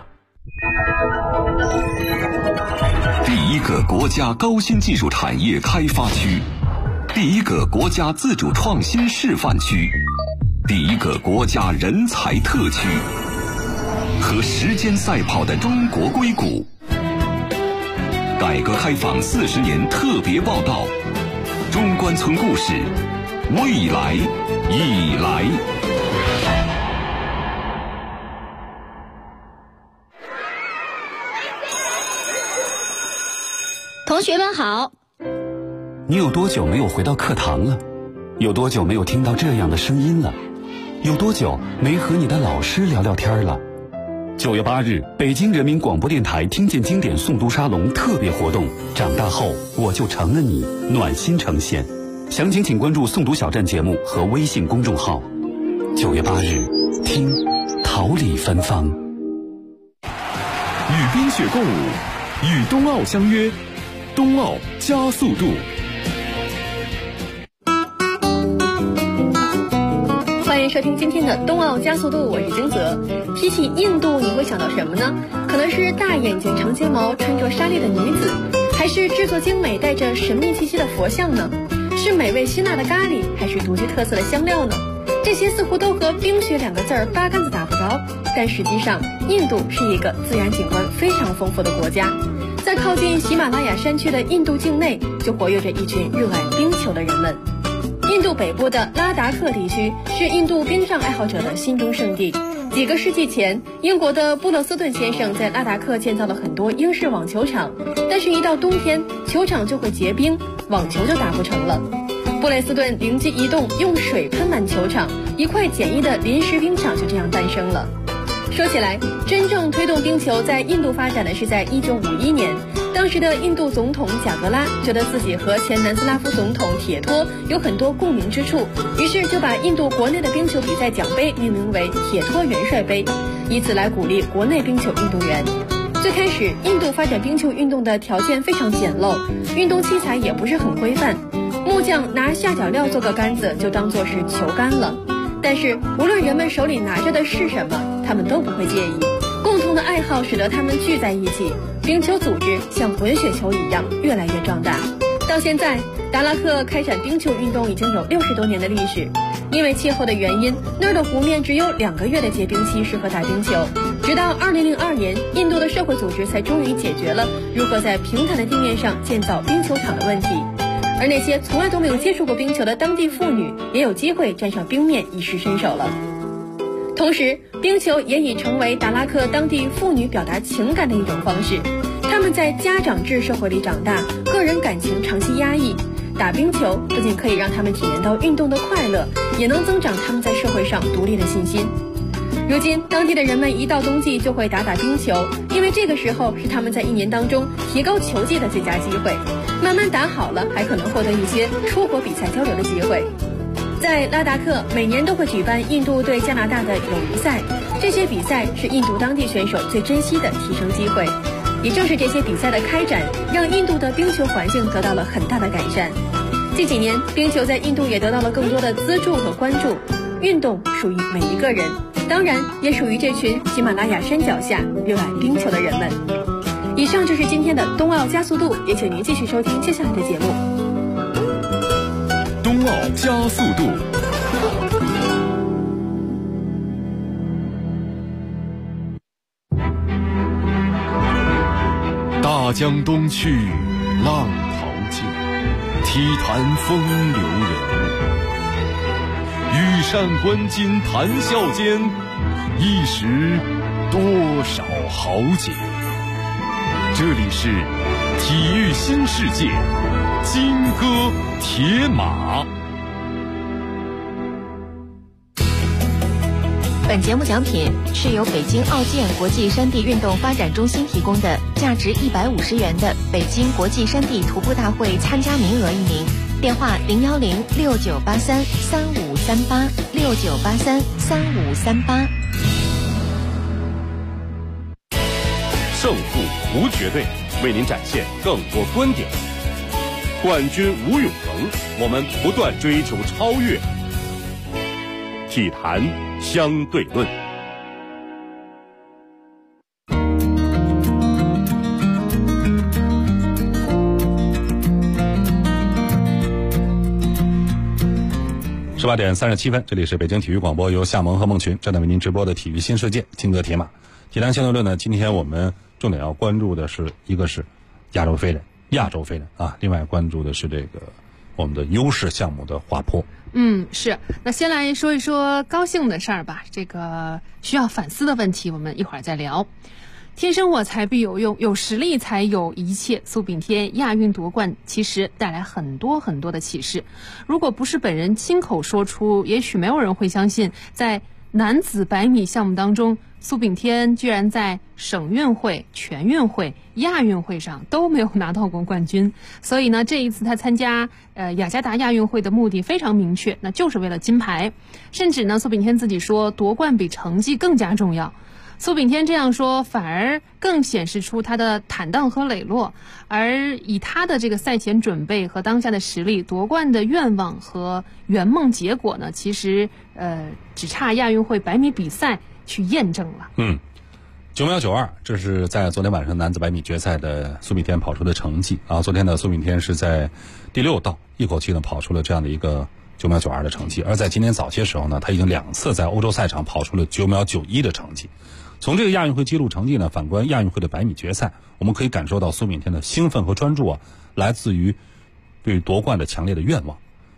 第一个国家高新技术产业开发区，第一个国家自主创新示范区，第一个国家人才特区，和时间赛跑的中国硅谷。改革开放40年特别报道，中关村故事，未来已来。 同学们好。 你有多久没有回到课堂了？有多久没有听到这样的声音了？有多久没和你的老师聊聊天了？9月8日，北京人民广播电台听见经典诵读沙龙特别活动，长大后我就成了你，暖心呈现。详情请关注诵读小站节目和微信公众号。9月8日，听桃李芬芳。 与冰雪共舞，与冬奥相约，冬奥加速度。 欢迎收听今天的冬奥加速度，我是金泽。提起印度，你会想到什么呢？可能是大眼睛、长睫毛、穿着纱丽的女子，还是制作精美、带着神秘气息的佛像呢？是美味辛辣的咖喱，还是独具特色的香料呢？这些似乎都和冰雪2个字儿八竿子打不着，但实际上，印度是一个自然景观非常丰富的国家。在靠近喜马拉雅山区的印度境内，就活跃着一群热爱冰球的人们。印度北部的拉达克地区是印度冰上爱好者的心中圣地， 几个世纪前，英国的布勒斯顿先生在拉达克建造了很多英式网球场，但是一到冬天，球场就会结冰，网球就打不成了。布雷斯顿灵机一动，用水喷满球场，一块简易的临时冰场就这样诞生了。说起来，真正推动冰球在印度发展的是在1951年，当时的印度总统贾格拉觉得自己和前南斯拉夫总统铁托有很多共鸣之处，于是就把印度国内的冰球比赛奖杯命名为铁托元帅杯，以此来鼓励国内冰球运动员。最开始，印度发展冰球运动的条件非常简陋，运动器材也不是很规范，木匠拿下脚料做个杆子就当作是球杆了。但是无论人们手里拿着的是什么，他们都不会介意。共同的爱好使得他们聚在一起，冰球组织像滚雪球一样越来越壮大。到现在，达拉克开展冰球运动已经有60多年的历史。因为气候的原因，那儿的湖面只有2个月的结冰期适合打冰球。直到2002年，印度的社会组织才终于解决了如何在平坦的地面上建造冰球场的问题。而那些从来都没有接触过冰球的当地妇女也有机会站上冰面一试身手了。同时，冰球也已成为达拉克当地妇女表达情感的一种方式。她们在家长制社会里长大，个人感情长期压抑，打冰球不仅可以让她们体验到运动的快乐，也能增长她们在社会上独立的信心。如今，当地的人们一到冬季就会打冰球，因为这个时候是他们在1年当中提高球技的最佳机会。慢慢打好了，还可能获得一些出国比赛交流的机会。在拉达克，每年都会举办印度对加拿大的友谊赛，这些比赛是印度当地选手最珍惜的提升机会。也正是这些比赛的开展，让印度的冰球环境得到了很大的改善。近几年，冰球在印度也得到了更多的资助和关注。运动属于每一个人，当然也属于这群喜马拉雅山脚下热爱冰球的人们。以上就是今天的冬奥加速度，也请您继续收听接下来的节目。 冬奥加速度。大江东去，浪淘尽，体坛风流人物。羽扇纶巾谈笑间，一时多少豪杰。这里是体育新世界，金戈铁马。 本节目奖品是由北京奥健国际山地运动发展中心提供的，价值150元的北京国际山地徒步大会参加名额1名。电话01069833538，69833538。 胜负无绝对，为您展现更多观点。冠军无永恒，我们不断追求超越。体坛相对论。 18点37分，这里是北京体育广播，由夏萌和孟群正在为您直播的体育新世界，金戈铁马。体坛相对论呢，今天我们重点要关注的是，一个是亚洲飞人啊，另外关注的是这个我们的优势项目的滑坡。 是。那先来说一说高兴的事儿吧，这个需要反思的问题我们一会儿再聊。天生我材必有用，有实力才有一切。苏炳添亚运夺冠其实带来很多很多的启示，如果不是本人亲口说出，也许没有人会相信，在男子100米项目当中，苏炳添居然在省运会、全运会、亚运会上都没有拿到过冠军。所以呢，这一次他参加雅加达亚运会的目的非常明确，那就是为了金牌。甚至呢，苏炳添自己说，夺冠比成绩更加重要。苏炳添这样说，反而更显示出他的坦荡和磊落。而以他的这个赛前准备和当下的实力，夺冠的愿望和圆梦结果呢，其实只差亚运会100米比赛去验证了。 9秒92，这是在昨天晚上男子100米决赛的苏炳添跑出的成绩啊。昨天的苏炳添是在第6道一口气呢跑出了这样的一个9秒92的成绩，而在今天早些时候呢，他已经2次在欧洲赛场跑出了9秒91的成绩。从这个亚运会纪录成绩呢，反观亚运会的100米决赛，我们可以感受到苏炳添的兴奋和专注啊，来自于对夺冠的强烈的愿望。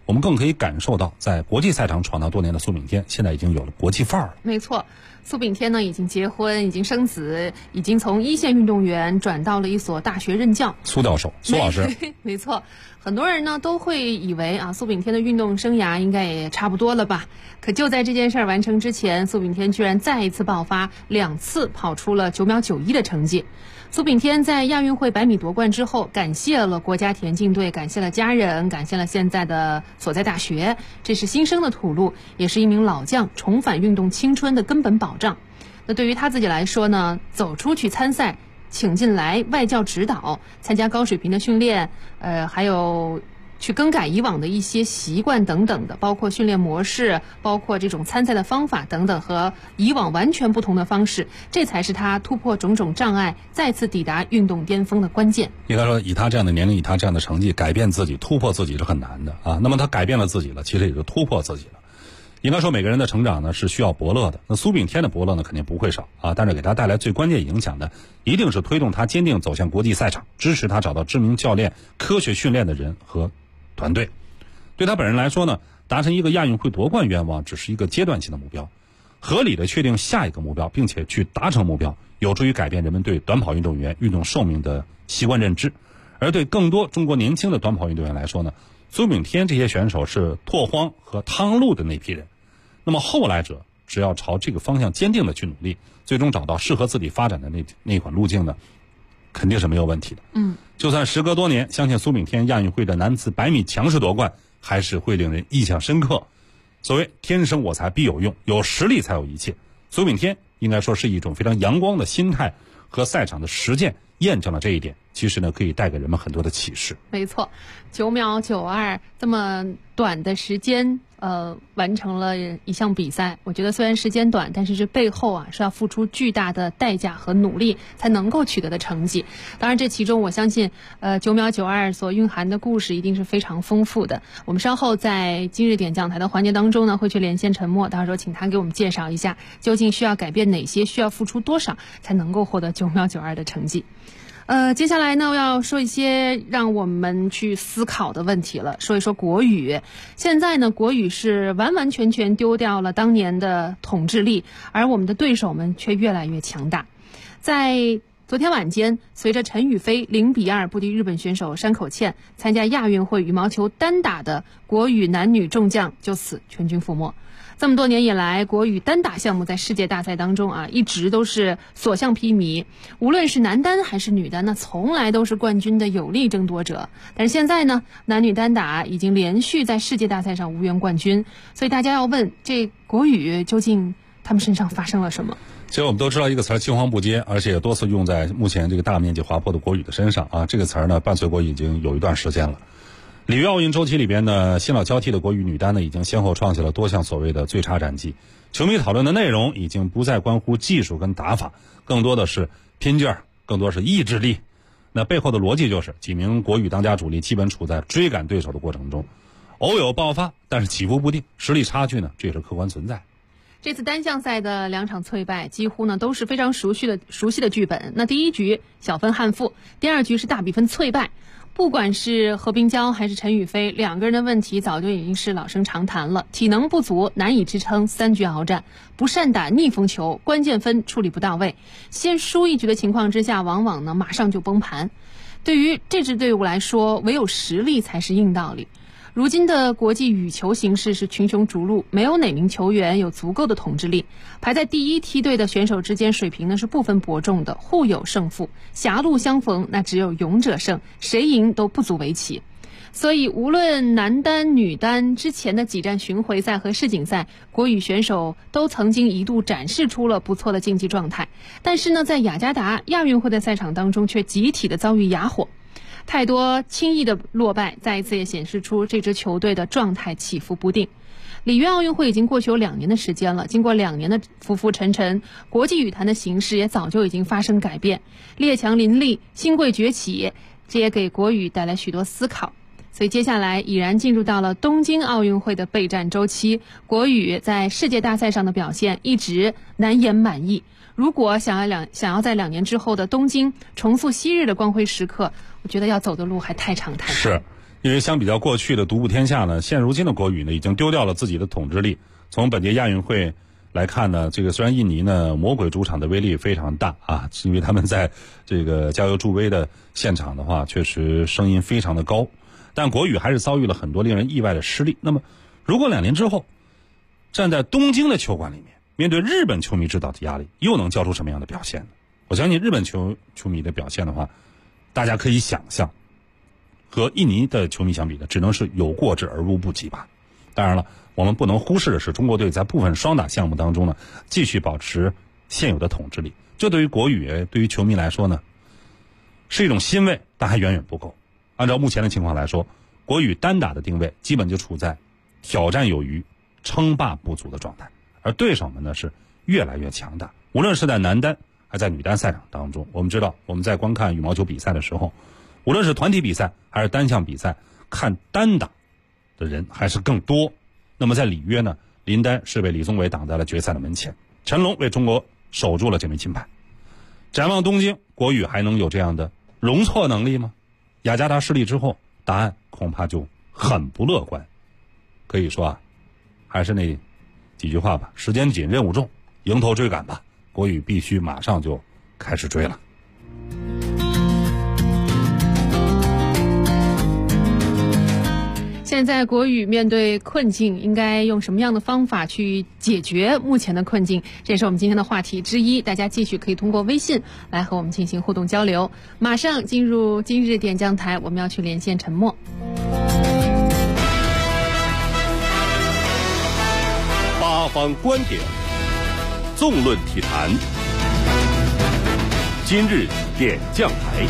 我们更可以感受到在国际赛场闯荡多年的苏炳添现在已经有了国际范儿了。 没错，苏炳添呢已经结婚，已经生子，已经从一线运动员转到了一所大学任教。 苏教授，苏老师。 没错，很多人呢都会以为苏炳添的运动生涯应该也差不多了吧。可就在这件事儿完成之前，苏炳添居然再一次爆发，2次跑出了9秒91的成绩。苏炳添在亚运会100米夺冠之后，感谢了国家田径队，感谢了家人，感谢了现在的所在大学，这是新生的吐露，也是一名老将重返运动青春的根本保障。那对于他自己来说呢，走出去参赛，请进来外教指导，参加高水平的训练，还有去更改以往的一些习惯等等的，包括训练模式，包括这种参赛的方法等等，和以往完全不同的方式，这才是他突破种种障碍，再次抵达运动巅峰的关键。 应该说，以他这样的年龄，以他这样的成绩，改变自己、突破自己是很难的啊。那么他改变了自己了，其实也就突破自己了。应该说，每个人的成长呢是需要伯乐的。那苏炳添的伯乐呢肯定不会少啊，但是给他带来最关键影响的，一定是推动他坚定走向国际赛场，支持他找到知名教练、科学训练的人和团队。对他本人来说呢，达成一个亚运会夺冠愿望只是一个阶段性的目标，合理的确定下一个目标，并且去达成目标，有助于改变人们对短跑运动员运动寿命的习惯认知。而对更多中国年轻的短跑运动员来说呢，苏炳添这些选手是拓荒和趟路的那批人。那么后来者只要朝这个方向坚定的去努力，最终找到适合自己发展的那款路径呢，肯定是没有问题的。就算时隔多年，相信苏炳添亚运会的男子100米强势夺冠还是会令人印象深刻。所谓天生我材必有用，有实力才有一切。苏炳添应该说是一种非常阳光的心态和赛场的实践验证了这一点，其实呢可以带给人们很多的启示。 没错，9秒92这么短的时间完成了一项比赛，我觉得虽然时间短，但是这背后是要付出巨大的代价和努力才能够取得的成绩。当然这其中我相信9秒92所蕴含的故事一定是非常丰富的。我们稍后在今日点讲台的环节当中呢，会去连线陈默，到时候请他给我们介绍一下究竟需要改变哪些，需要付出多少才能够获得9秒92的成绩。接下来呢，我要说一些让我们去思考的问题了。说一说国语。现在呢，国语是完完全全丢掉了当年的统治力，而我们的对手们却越来越强大。在昨天晚间，随着陈雨菲0比2不敌日本选手山口茜，参加亚运会羽毛球单打的国羽男女众将就此全军覆没。这么多年以来，国羽单打项目在世界大赛当中一直都是所向披靡，无论是男单还是女单呢，从来都是冠军的有力争夺者。但是现在呢，男女单打已经连续在世界大赛上无缘冠军，所以大家要问，这国羽究竟他们身上发生了什么？ 其实我们都知道一个词儿青黄不接，而且也多次用在目前这个大面积滑坡的国羽的身上啊。这个词儿呢，伴随国羽已经有一段时间了。里约奥运周期里边呢，新老交替的国羽女单呢，已经先后创下了多项所谓的最差战绩。球迷讨论的内容已经不再关乎技术跟打法，更多的是拼劲儿，更多是意志力。那背后的逻辑就是几名国羽当家主力基本处在追赶对手的过程中，偶有爆发，但是起伏不定，实力差距呢，这也是客观存在。 这次单项赛的2场脆败，几乎呢都是非常熟悉的剧本。那第一局小分憾负，第二局是大比分脆败。不管是何冰娇还是陈雨菲，两个人的问题早就已经是老生常谈了，体能不足，难以支撑3局鏖战，不善打逆风球，关键分处理不到位，先输1局的情况之下，往往呢马上就崩盘。对于这支队伍来说，唯有实力才是硬道理。如今的国际羽球形势是群雄逐鹿，没有哪名球员有足够的统治力。排在第一梯队的选手之间水平呢是不分伯仲的，互有胜负，狭路相逢，那只有勇者胜，谁赢都不足为奇。所以无论男单女单之前的几站巡回赛和世锦赛，国羽选手都曾经一度展示出了不错的竞技状态，但是呢在雅加达亚运会的赛场当中却集体的遭遇哑火。太多轻易的落败，再一次也显示出这支球队的状态起伏不定。里约奥运会已经过去有2年的时间了，经过2年的浮浮沉沉，国际羽坛的形势也早就已经发生改变，列强林立，新贵崛起，这也给国羽带来许多思考。所以接下来已然进入到了东京奥运会的备战周期，国羽在世界大赛上的表现一直难言满意。 如果想要在2年之后的东京重塑昔日的光辉时刻，我觉得要走的路还太长太长。 是，因为相比较过去的独步天下呢，现如今的国羽呢已经丢掉了自己的统治力。从本届亚运会来看呢，这个虽然印尼呢魔鬼主场的威力非常大啊，因为他们在这个加油助威的现场的话，确实声音非常的高，但国羽还是遭遇了很多令人意外的失利。那么，如果2年之后站在东京的球馆里面，面对日本球迷制造的压力，又能交出什么样的表现呢？我相信日本球迷的表现的话，大家可以想象，和印尼的球迷相比呢，只能是有过之而无不及吧。当然了，我们不能忽视的是，中国队在部分双打项目当中呢，继续保持现有的统治力。这对于国羽，对于球迷来说呢，是一种欣慰，但还远远不够。按照目前的情况来说，国羽单打的定位基本就处在挑战有余、称霸不足的状态，而对手们呢是越来越强大。无论是在男单还在女单赛场当中，我们知道我们在观看羽毛球比赛的时候，无论是团体比赛还是单项比赛，看单打的人还是更多。那么在里约呢，林丹是被李宗伟挡在了决赛的门前，陈龙为中国守住了这枚金牌。展望东京，国羽还能有这样的容错能力吗？雅加达失利之后，答案恐怕就很不乐观。可以说啊，还是那几句话吧，时间紧，任务重，迎头追赶吧，国羽必须马上就开始追了。 现在国羽面对困境，应该用什么样的方法去解决目前的困境？这也是我们今天的话题之一。大家继续可以通过微信来和我们进行互动交流。马上进入今日点将台，我们要去连线陈默。 八方观点，纵论体坛。今日点将台。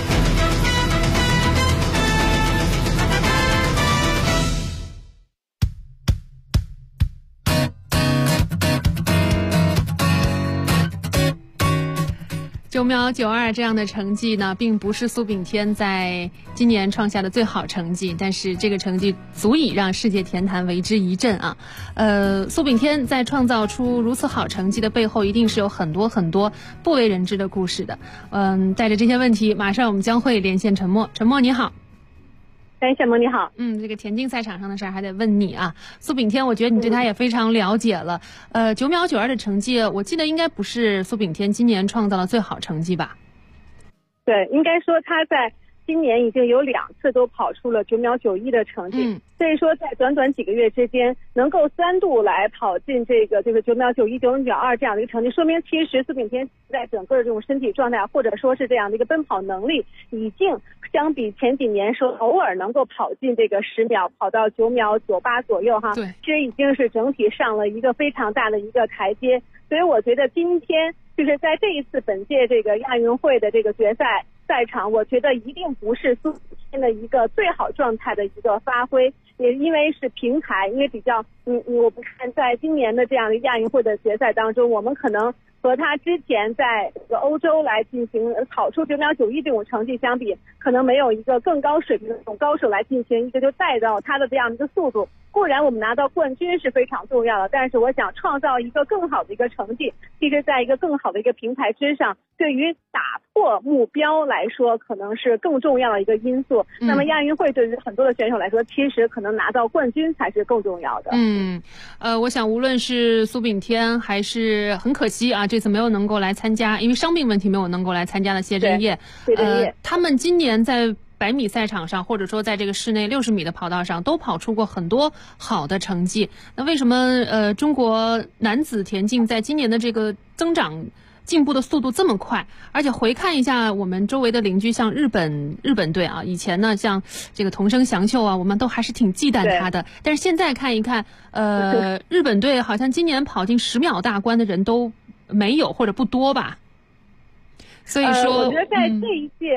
9秒92这样的成绩呢，并不是苏炳添在今年创下的最好成绩，但是这个成绩足以让世界田坛为之一振啊。苏炳添在创造出如此好成绩的背后，一定是有很多很多不为人知的故事的。带着这些问题，马上我们将会连线陈默。陈默你好。 小萌你好。 这个田径赛场上的事儿还得问你啊。苏炳添，我觉得你对他也非常了解了。9秒92的成绩，我记得应该不是苏炳添今年创造的最好成绩吧？ 对，应该说他在今年已经有2次都跑出了9秒91的成绩。所以说在短短几个月之间，能够3度来跑进这个9秒91、9秒2这样的一个成绩，说明其实苏炳添在整个这种身体状态，或者说是这样的一个奔跑能力，已经相比前几年说偶尔能够跑进这个10秒，跑到9秒98左右哈， 对， 这已经是整体上了一个非常大的一个台阶。所以我觉得今天就是在这一次本届这个亚运会的这个决赛赛场，我觉得一定不是苏炳添的一个最好状态的一个发挥，也因为是平台，因为比较我们看在今年的这样的亚运会的决赛当中，我们可能和他之前在欧洲来进行跑出9秒91这种成绩相比，可能没有一个更高水平的这种高手来进行一个就带到他的这样的一个速度。固然我们拿到冠军是非常重要的，但是我想创造一个更好的一个成绩，其实在一个更好的一个平台之上，对于打破目标来说可能是更重要的一个因素。那么亚运会对于很多的选手来说，其实可能拿到冠军才是更重要的。 我想无论是苏炳添还是很可惜啊，这次没有能够来参加，因为伤病问题没有能够来参加的谢震业，他们今年在100米赛场上，或者说在这个室内60米的跑道上，都跑出过很多好的成绩。那为什么中国男子田径在今年的这个增长进步的速度这么快？而且回看一下我们周围的邻居，像日本队啊，以前呢像这个桐生祥秀啊，我们都还是挺忌惮他的。但是现在看一看，日本队好像今年跑进10秒大关的人都没有或者不多吧。所以说， 我觉得在这一届。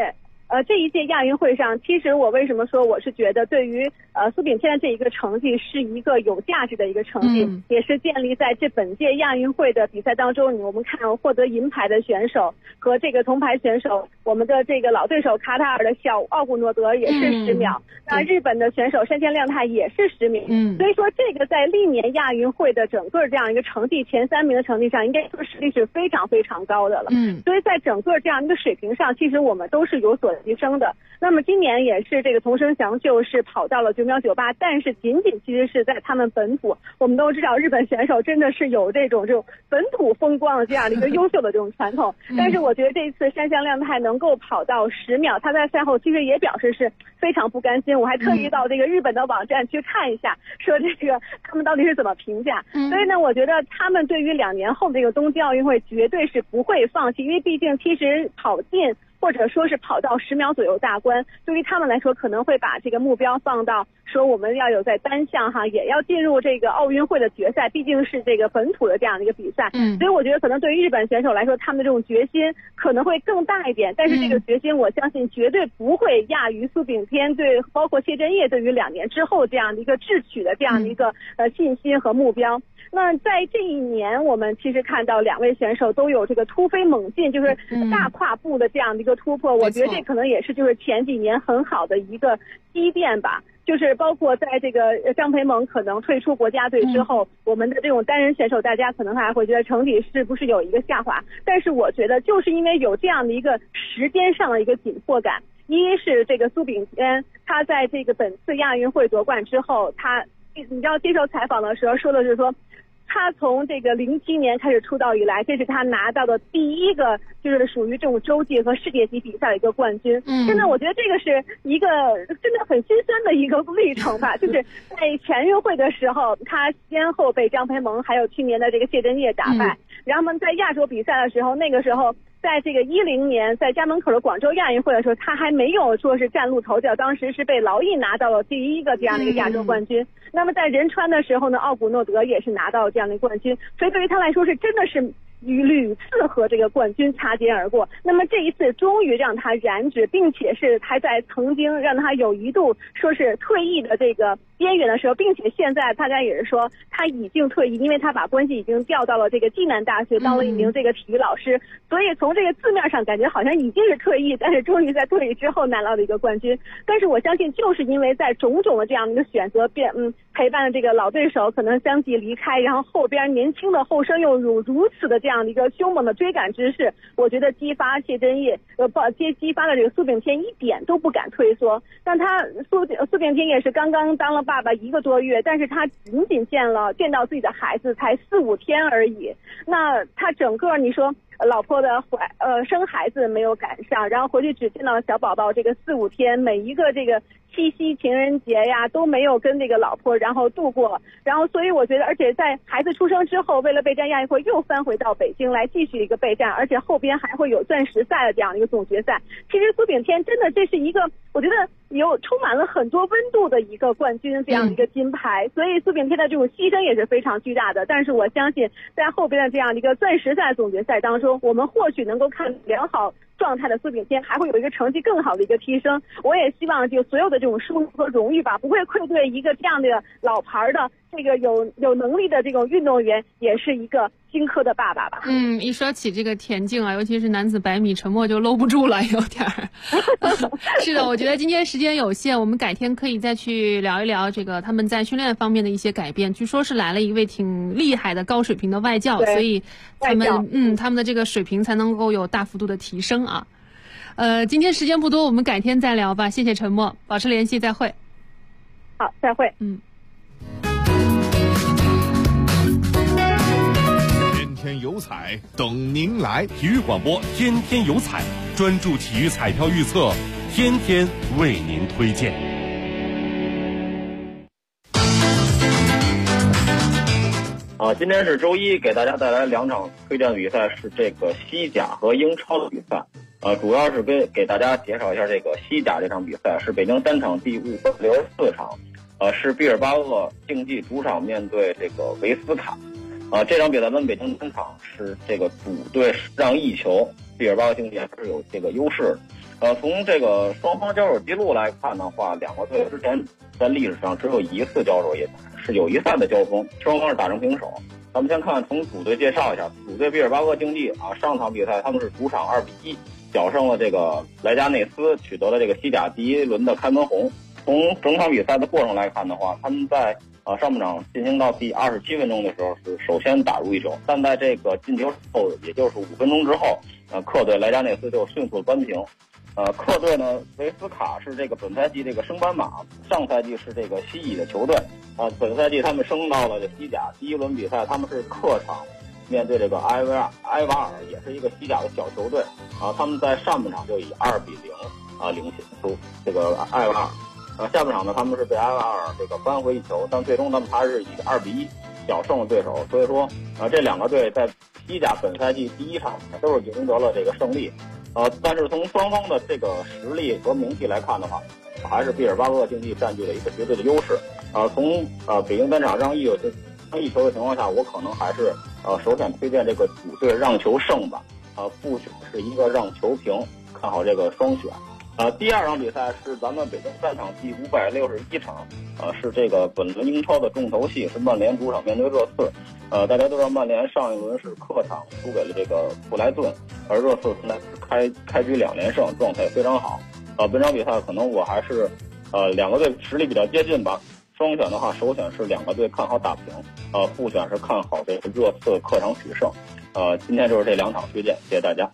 这一届亚运会上，其实我为什么说我是觉得对于苏炳添的这一个成绩是一个有价值的一个成绩，也是建立在这本届亚运会的比赛当中，我们看获得银牌的选手和这个铜牌选手，我们的这个老对手卡塔尔的小奥古诺德也是10秒，那日本的选手山田亮太也是10秒，所以说这个在历年亚运会的整个这样一个成绩前3名的成绩上，应该说实力是非常非常高的了。所以在整个这样一个水平上，其实我们都是有所提升的。那么今年也是这个桐生祥秀是跑到了9秒98，但是仅仅其实是在他们本土，我们都知道日本选手真的是有这种本土风光的这样的一个优秀的这种传统。但是我觉得这次山下亮太能够跑到10秒，他在赛后其实也表示是非常不甘心。我还特意到这个日本的网站去看一下，说这个他们到底是怎么评价。所以呢，我觉得他们对于2年后这个东京奥运会绝对是不会放弃，因为毕竟其实跑进或者说是跑到10秒左右大关，对于他们来说可能会把这个目标放到说我们要有在单项也要进入这个奥运会的决赛，毕竟是这个本土的这样的一个比赛。所以我觉得可能对于日本选手来说，他们的这种决心可能会更大一点，但是这个决心我相信绝对不会亚于苏炳添对包括谢震业对于2年之后这样的一个智取的这样的一个信心和目标。那在这一年，我们其实看到2位选手都有这个突飞猛进，就是大跨步的这样的一个突破。我觉得这可能也是就是前几年很好的一个积淀吧。就是包括在这个张培萌可能退出国家队之后，我们的这种单人选手，大家可能还会觉得成绩是不是有一个下滑？但是我觉得就是因为有这样的一个时间上的一个紧迫感，一是这个苏炳添他在这个本次亚运会夺冠之后，你知道接受采访的时候说的是说，他从这个07年开始出道以来，这是他拿到的第一个就是属于这种洲际和世界级比赛的一个冠军。真的，我觉得这个是一个真的很心酸的一个历程吧。就是在全运会的时候，他先后被张培萌还有去年的这个谢震业打败。然后在亚洲比赛的时候，那个时候在这个10年在家门口的广州亚运会的时候，他还没有说是崭露头角，当时是被劳役拿到了第一个这样的一个亚洲冠军。那么在仁川的时候呢，奥古诺德也是拿到了这样的冠军，所以对于他来说是真的是屡次和这个冠军擦肩而过。那么这一次终于让他染指，并且是还在曾经让他有一度说是退役的这个边缘的时候，并且现在大家也是说他已经退役，因为他把关系已经调到了这个暨南大学当了一名这个体育老师，所以从这个字面上感觉好像已经是退役，但是终于在退役之后拿到了一个冠军。但是我相信就是因为在种种的这样的一个选择陪伴这个老对手可能相继离开，然后后边年轻的后生又如此的这样的一个凶猛的追赶之势，我觉得激发谢震业激发了这个苏炳添一点都不敢退缩。但他苏炳添也是刚刚当了爸爸1个多月，但是他仅仅见到自己的孩子才4-5天而已。那他整个你说老婆的生孩子没有赶上，然后回去只见到小宝宝这个4-5天，每一个这个七夕情人节呀都没有跟这个老婆然后度过，然后所以我觉得，而且在孩子出生之后，为了备战亚运会又翻回到北京来继续一个备战，而且后边还会有钻石赛的这样的一个总决赛。其实苏炳添真的这是一个我觉得充满了很多温度的一个冠军这样的一个金牌，所以苏炳添的这种牺牲也是非常巨大的。但是我相信在后边的这样的一个钻石赛总决赛当中，我们或许能够看良好状态的苏炳添还会有一个成绩更好的一个提升。我也希望就所有的这种殊荣和荣誉吧，不会愧对一个这样的老牌的这个有能力的这种运动员，也是一个新科的爸爸吧。 一说起这个田径啊，尤其是男子100米，沉默就搂不住了，有点儿。是的，我觉得今天时间有限，我们改天可以再去聊一聊这个他们在训练方面的一些改变。据说是来了一位挺厉害的高水平的外教，所以他们的这个水平才能够有大幅度的提升啊。今天时间不多，我们改天再聊吧。谢谢沉默，保持联系，再会。 好，再会。 天天有彩等您来， 体育广播天天有彩，专注体育彩票预测，天天为您推荐。 今天是周一，给大家带来2场推荐的比赛，是这个西甲和英超的比赛。主要是给大家介绍一下这个西甲这场比赛，是北京单场第564场，是毕尔巴鄂竞技主场面对这个维斯塔。这场比赛跟北京单场是这个主队让1球，毕尔巴鄂竞技还是有这个优势的。 从这个双方交手记录来看的话，两个队之前在历史上只有一次交手，也是友谊赛的交锋，双方是打成平手。咱们先看从主队介绍一下，主队毕尔巴鄂竞技啊，上场比赛他们是主场2-1小胜了这个莱加内斯，取得了这个西甲第一轮的开门红。从整场比赛的过程来看的话，他们在上半场进行到第27分钟的时候是首先打入一球，但在这个进球后，也就是5分钟之后，客队莱加内斯就迅速扳平。客队呢，维斯卡是这个本赛季这个升班马，上赛季是这个西乙的球队，本赛季他们升到了这西甲第一轮比赛，他们是客场面对这个埃瓦尔，也是一个西甲的小球队他们在上半场就以2-0领先出这个埃瓦尔，下半场呢他们是被埃瓦尔这个扳回一球，但最终他们还是以2-1小胜了对手，所以说这两个队在西甲本赛季第一场都是赢得了这个胜利。但是从双方的这个实力和名气来看的话，还是毕尔巴鄂竞技占据了一个绝对的优势。从北京单场让一球的情况下，我可能还是首选推荐这个主队让球胜吧。副选是一个让球平，看好这个双选。第二场比赛是咱们北京单场第561场，是这个本轮英超的重头戏，是曼联主场面对热刺。大家都知道曼联上一轮是客场输给了这个布莱顿，而热刺现在是开局2连胜，状态非常好。本场比赛可能我还是两个队实力比较接近吧。双选的话，首选是两个队看好打平，副选是看好这个热刺客场取胜。今天就是这2场推荐，谢谢大家。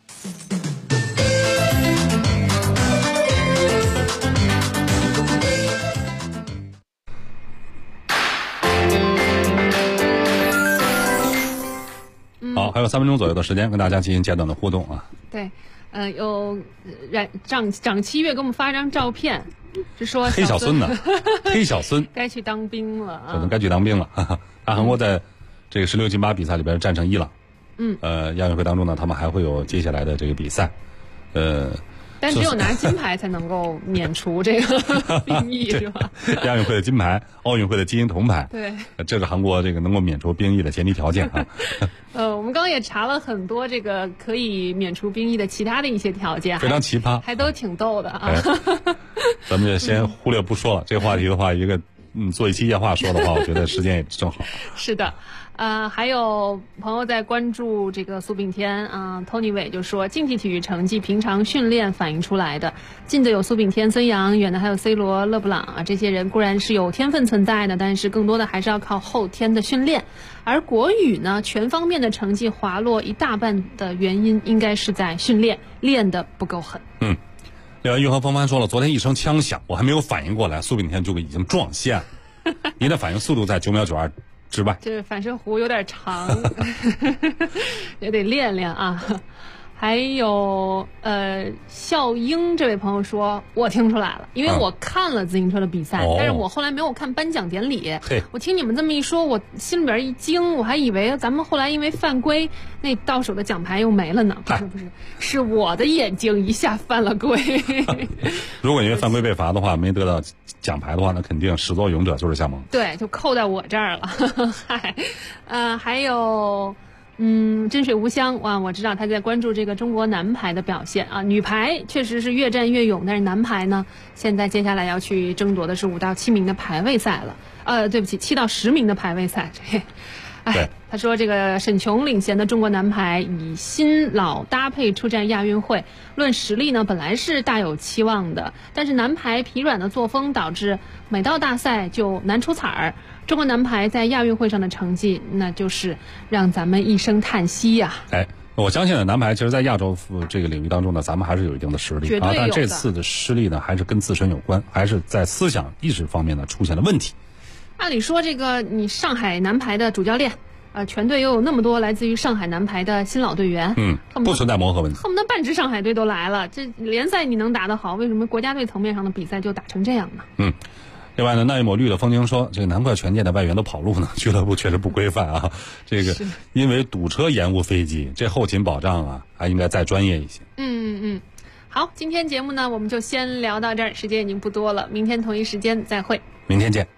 好，还有3分钟左右的时间跟大家进行简短的互动啊。 对，有长7月给我们发一张照片，是说黑小孙呢，黑小孙该去当兵了啊， 可能该去当兵了。韩国在这个16进8比赛里边战胜伊朗。亚运会当中呢，他们还会有接下来的这个比赛， 但只有拿金牌才能够免除这个兵役是吧？ 亚运会的金牌，奥运会的金银铜牌， 对， 这是韩国这个能够免除兵役的前提条件啊。 我们刚刚也查了很多这个可以免除兵役的其他的一些条件， 非常奇葩， 还都挺逗的啊。 咱们就先忽略不说了，这个话题的话，一个做一期夜话说的话，我觉得时间也正好。 是的。还有朋友在关注这个苏炳添啊，Tony 伟就说，竞技体育成绩平常训练反映出来的，近的有苏炳添、孙杨，远的还有 C 罗、勒布朗啊，这些人固然是有天分存在的，但是更多的还是要靠后天的训练。而国羽呢，全方面的成绩滑落一大半的原因，应该是在训练练得不够狠。 另外，玉和风帆说了，昨天一声枪响，我还没有反应过来，苏炳添就已经撞线了。您的反应速度在9秒92之外， 这反射弧有点长，也得练练啊。还有笑英这位朋友说，我听出来了，因为我看了自行车的比赛，但是我后来没有看颁奖典礼。我听你们这么一说，我心里边一惊，我还以为咱们后来因为犯规，那到手的奖牌又没了呢。不是，是我的眼睛一下犯了规。 如果因为犯规被罚的话，没得到奖牌的话，那肯定始作俑者就是夏萌。 对，就扣在我这儿了。嗨，还有。真水无香哇！我知道他在关注这个中国男排的表现啊，女排确实是越战越勇，但是男排呢，现在接下来要去争夺的是5到7名的排位赛了。对不起，7到10名的排位赛。他说这个沈琼领衔的中国男排以新老搭配出战亚运会，论实力呢，本来是大有期望的，但是男排疲软的作风导致每到大赛就难出彩儿。中国男排在亚运会上的成绩，那就是让咱们一声叹息呀。 我相信呢，男排其实在亚洲这个领域当中呢，咱们还是有一定的实力啊，但这次的失利呢，还是跟自身有关，还是在思想意识方面呢出现了问题。 按理说，这个你上海男排的主教练。全队又有那么多来自于上海男排的新老队员， 不存在磨合问题， 恨不得半支上海队都来了。这联赛你能打得好，为什么国家队层面上的比赛就打成这样呢？ 另外呢，那一抹绿的风景说，这个难怪全舰的外援都跑路呢，俱乐部确实不规范啊。这个因为堵车延误飞机，这后勤保障啊还应该再专业一些。 好，今天节目呢我们就先聊到这儿，时间已经不多了，明天同一时间再会。 明天见。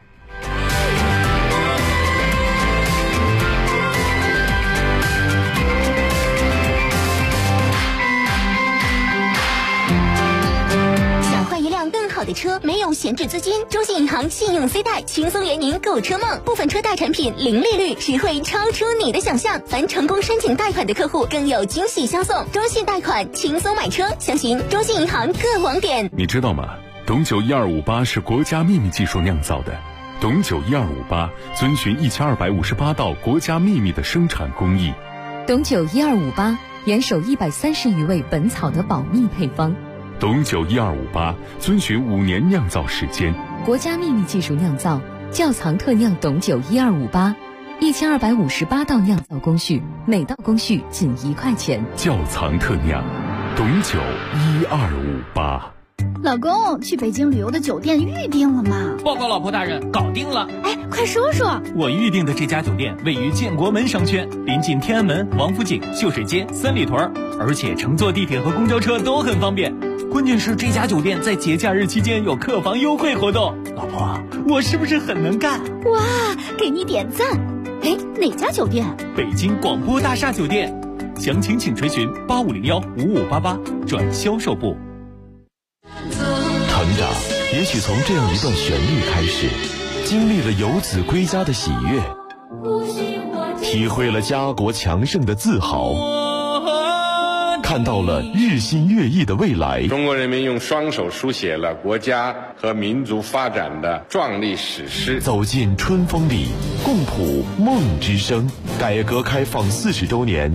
的车，没有闲置资金，中信银行信用 C 贷轻松圆您购车梦，部分车贷产品零利率，实惠超出你的想象。凡成功申请贷款的客户更有惊喜相送。中信贷款轻松买车，详询中信银行各网点。 你知道吗？董酒1258是国家秘密技术酿造的。董酒1258遵循1258道国家秘密的生产工艺。 董酒1258严守130余味本草的保密配方。 董酒1258遵循5年酿造时间， 国家秘密技术酿造，窖藏特酿董酒1258，1258道酿造工序，每道工序仅1块钱。 窖藏特酿，董酒1258。 老公，去北京旅游的酒店预定了吗？ 报告老婆大人，搞定了。 哎，快说说。 我预定的这家酒店位于建国门商圈，临近天安门、王府井、秀水街、三里屯，而且乘坐地铁和公交车都很方便。关键是这家酒店在节假日期间有客房优惠活动。老婆，我是不是很能干？ 哇，给你点赞。哎，哪家酒店？ 北京广播大厦酒店。详情请垂询8501-5588转销售部。 成长也许从这样一段旋律开始，经历了游子归家的喜悦，体会了家国强盛的自豪，看到了日新月异的未来。 中国人民用双手书写了国家和民族发展的壮丽史诗。 走进春风里，共谱梦之声。改革开放40周年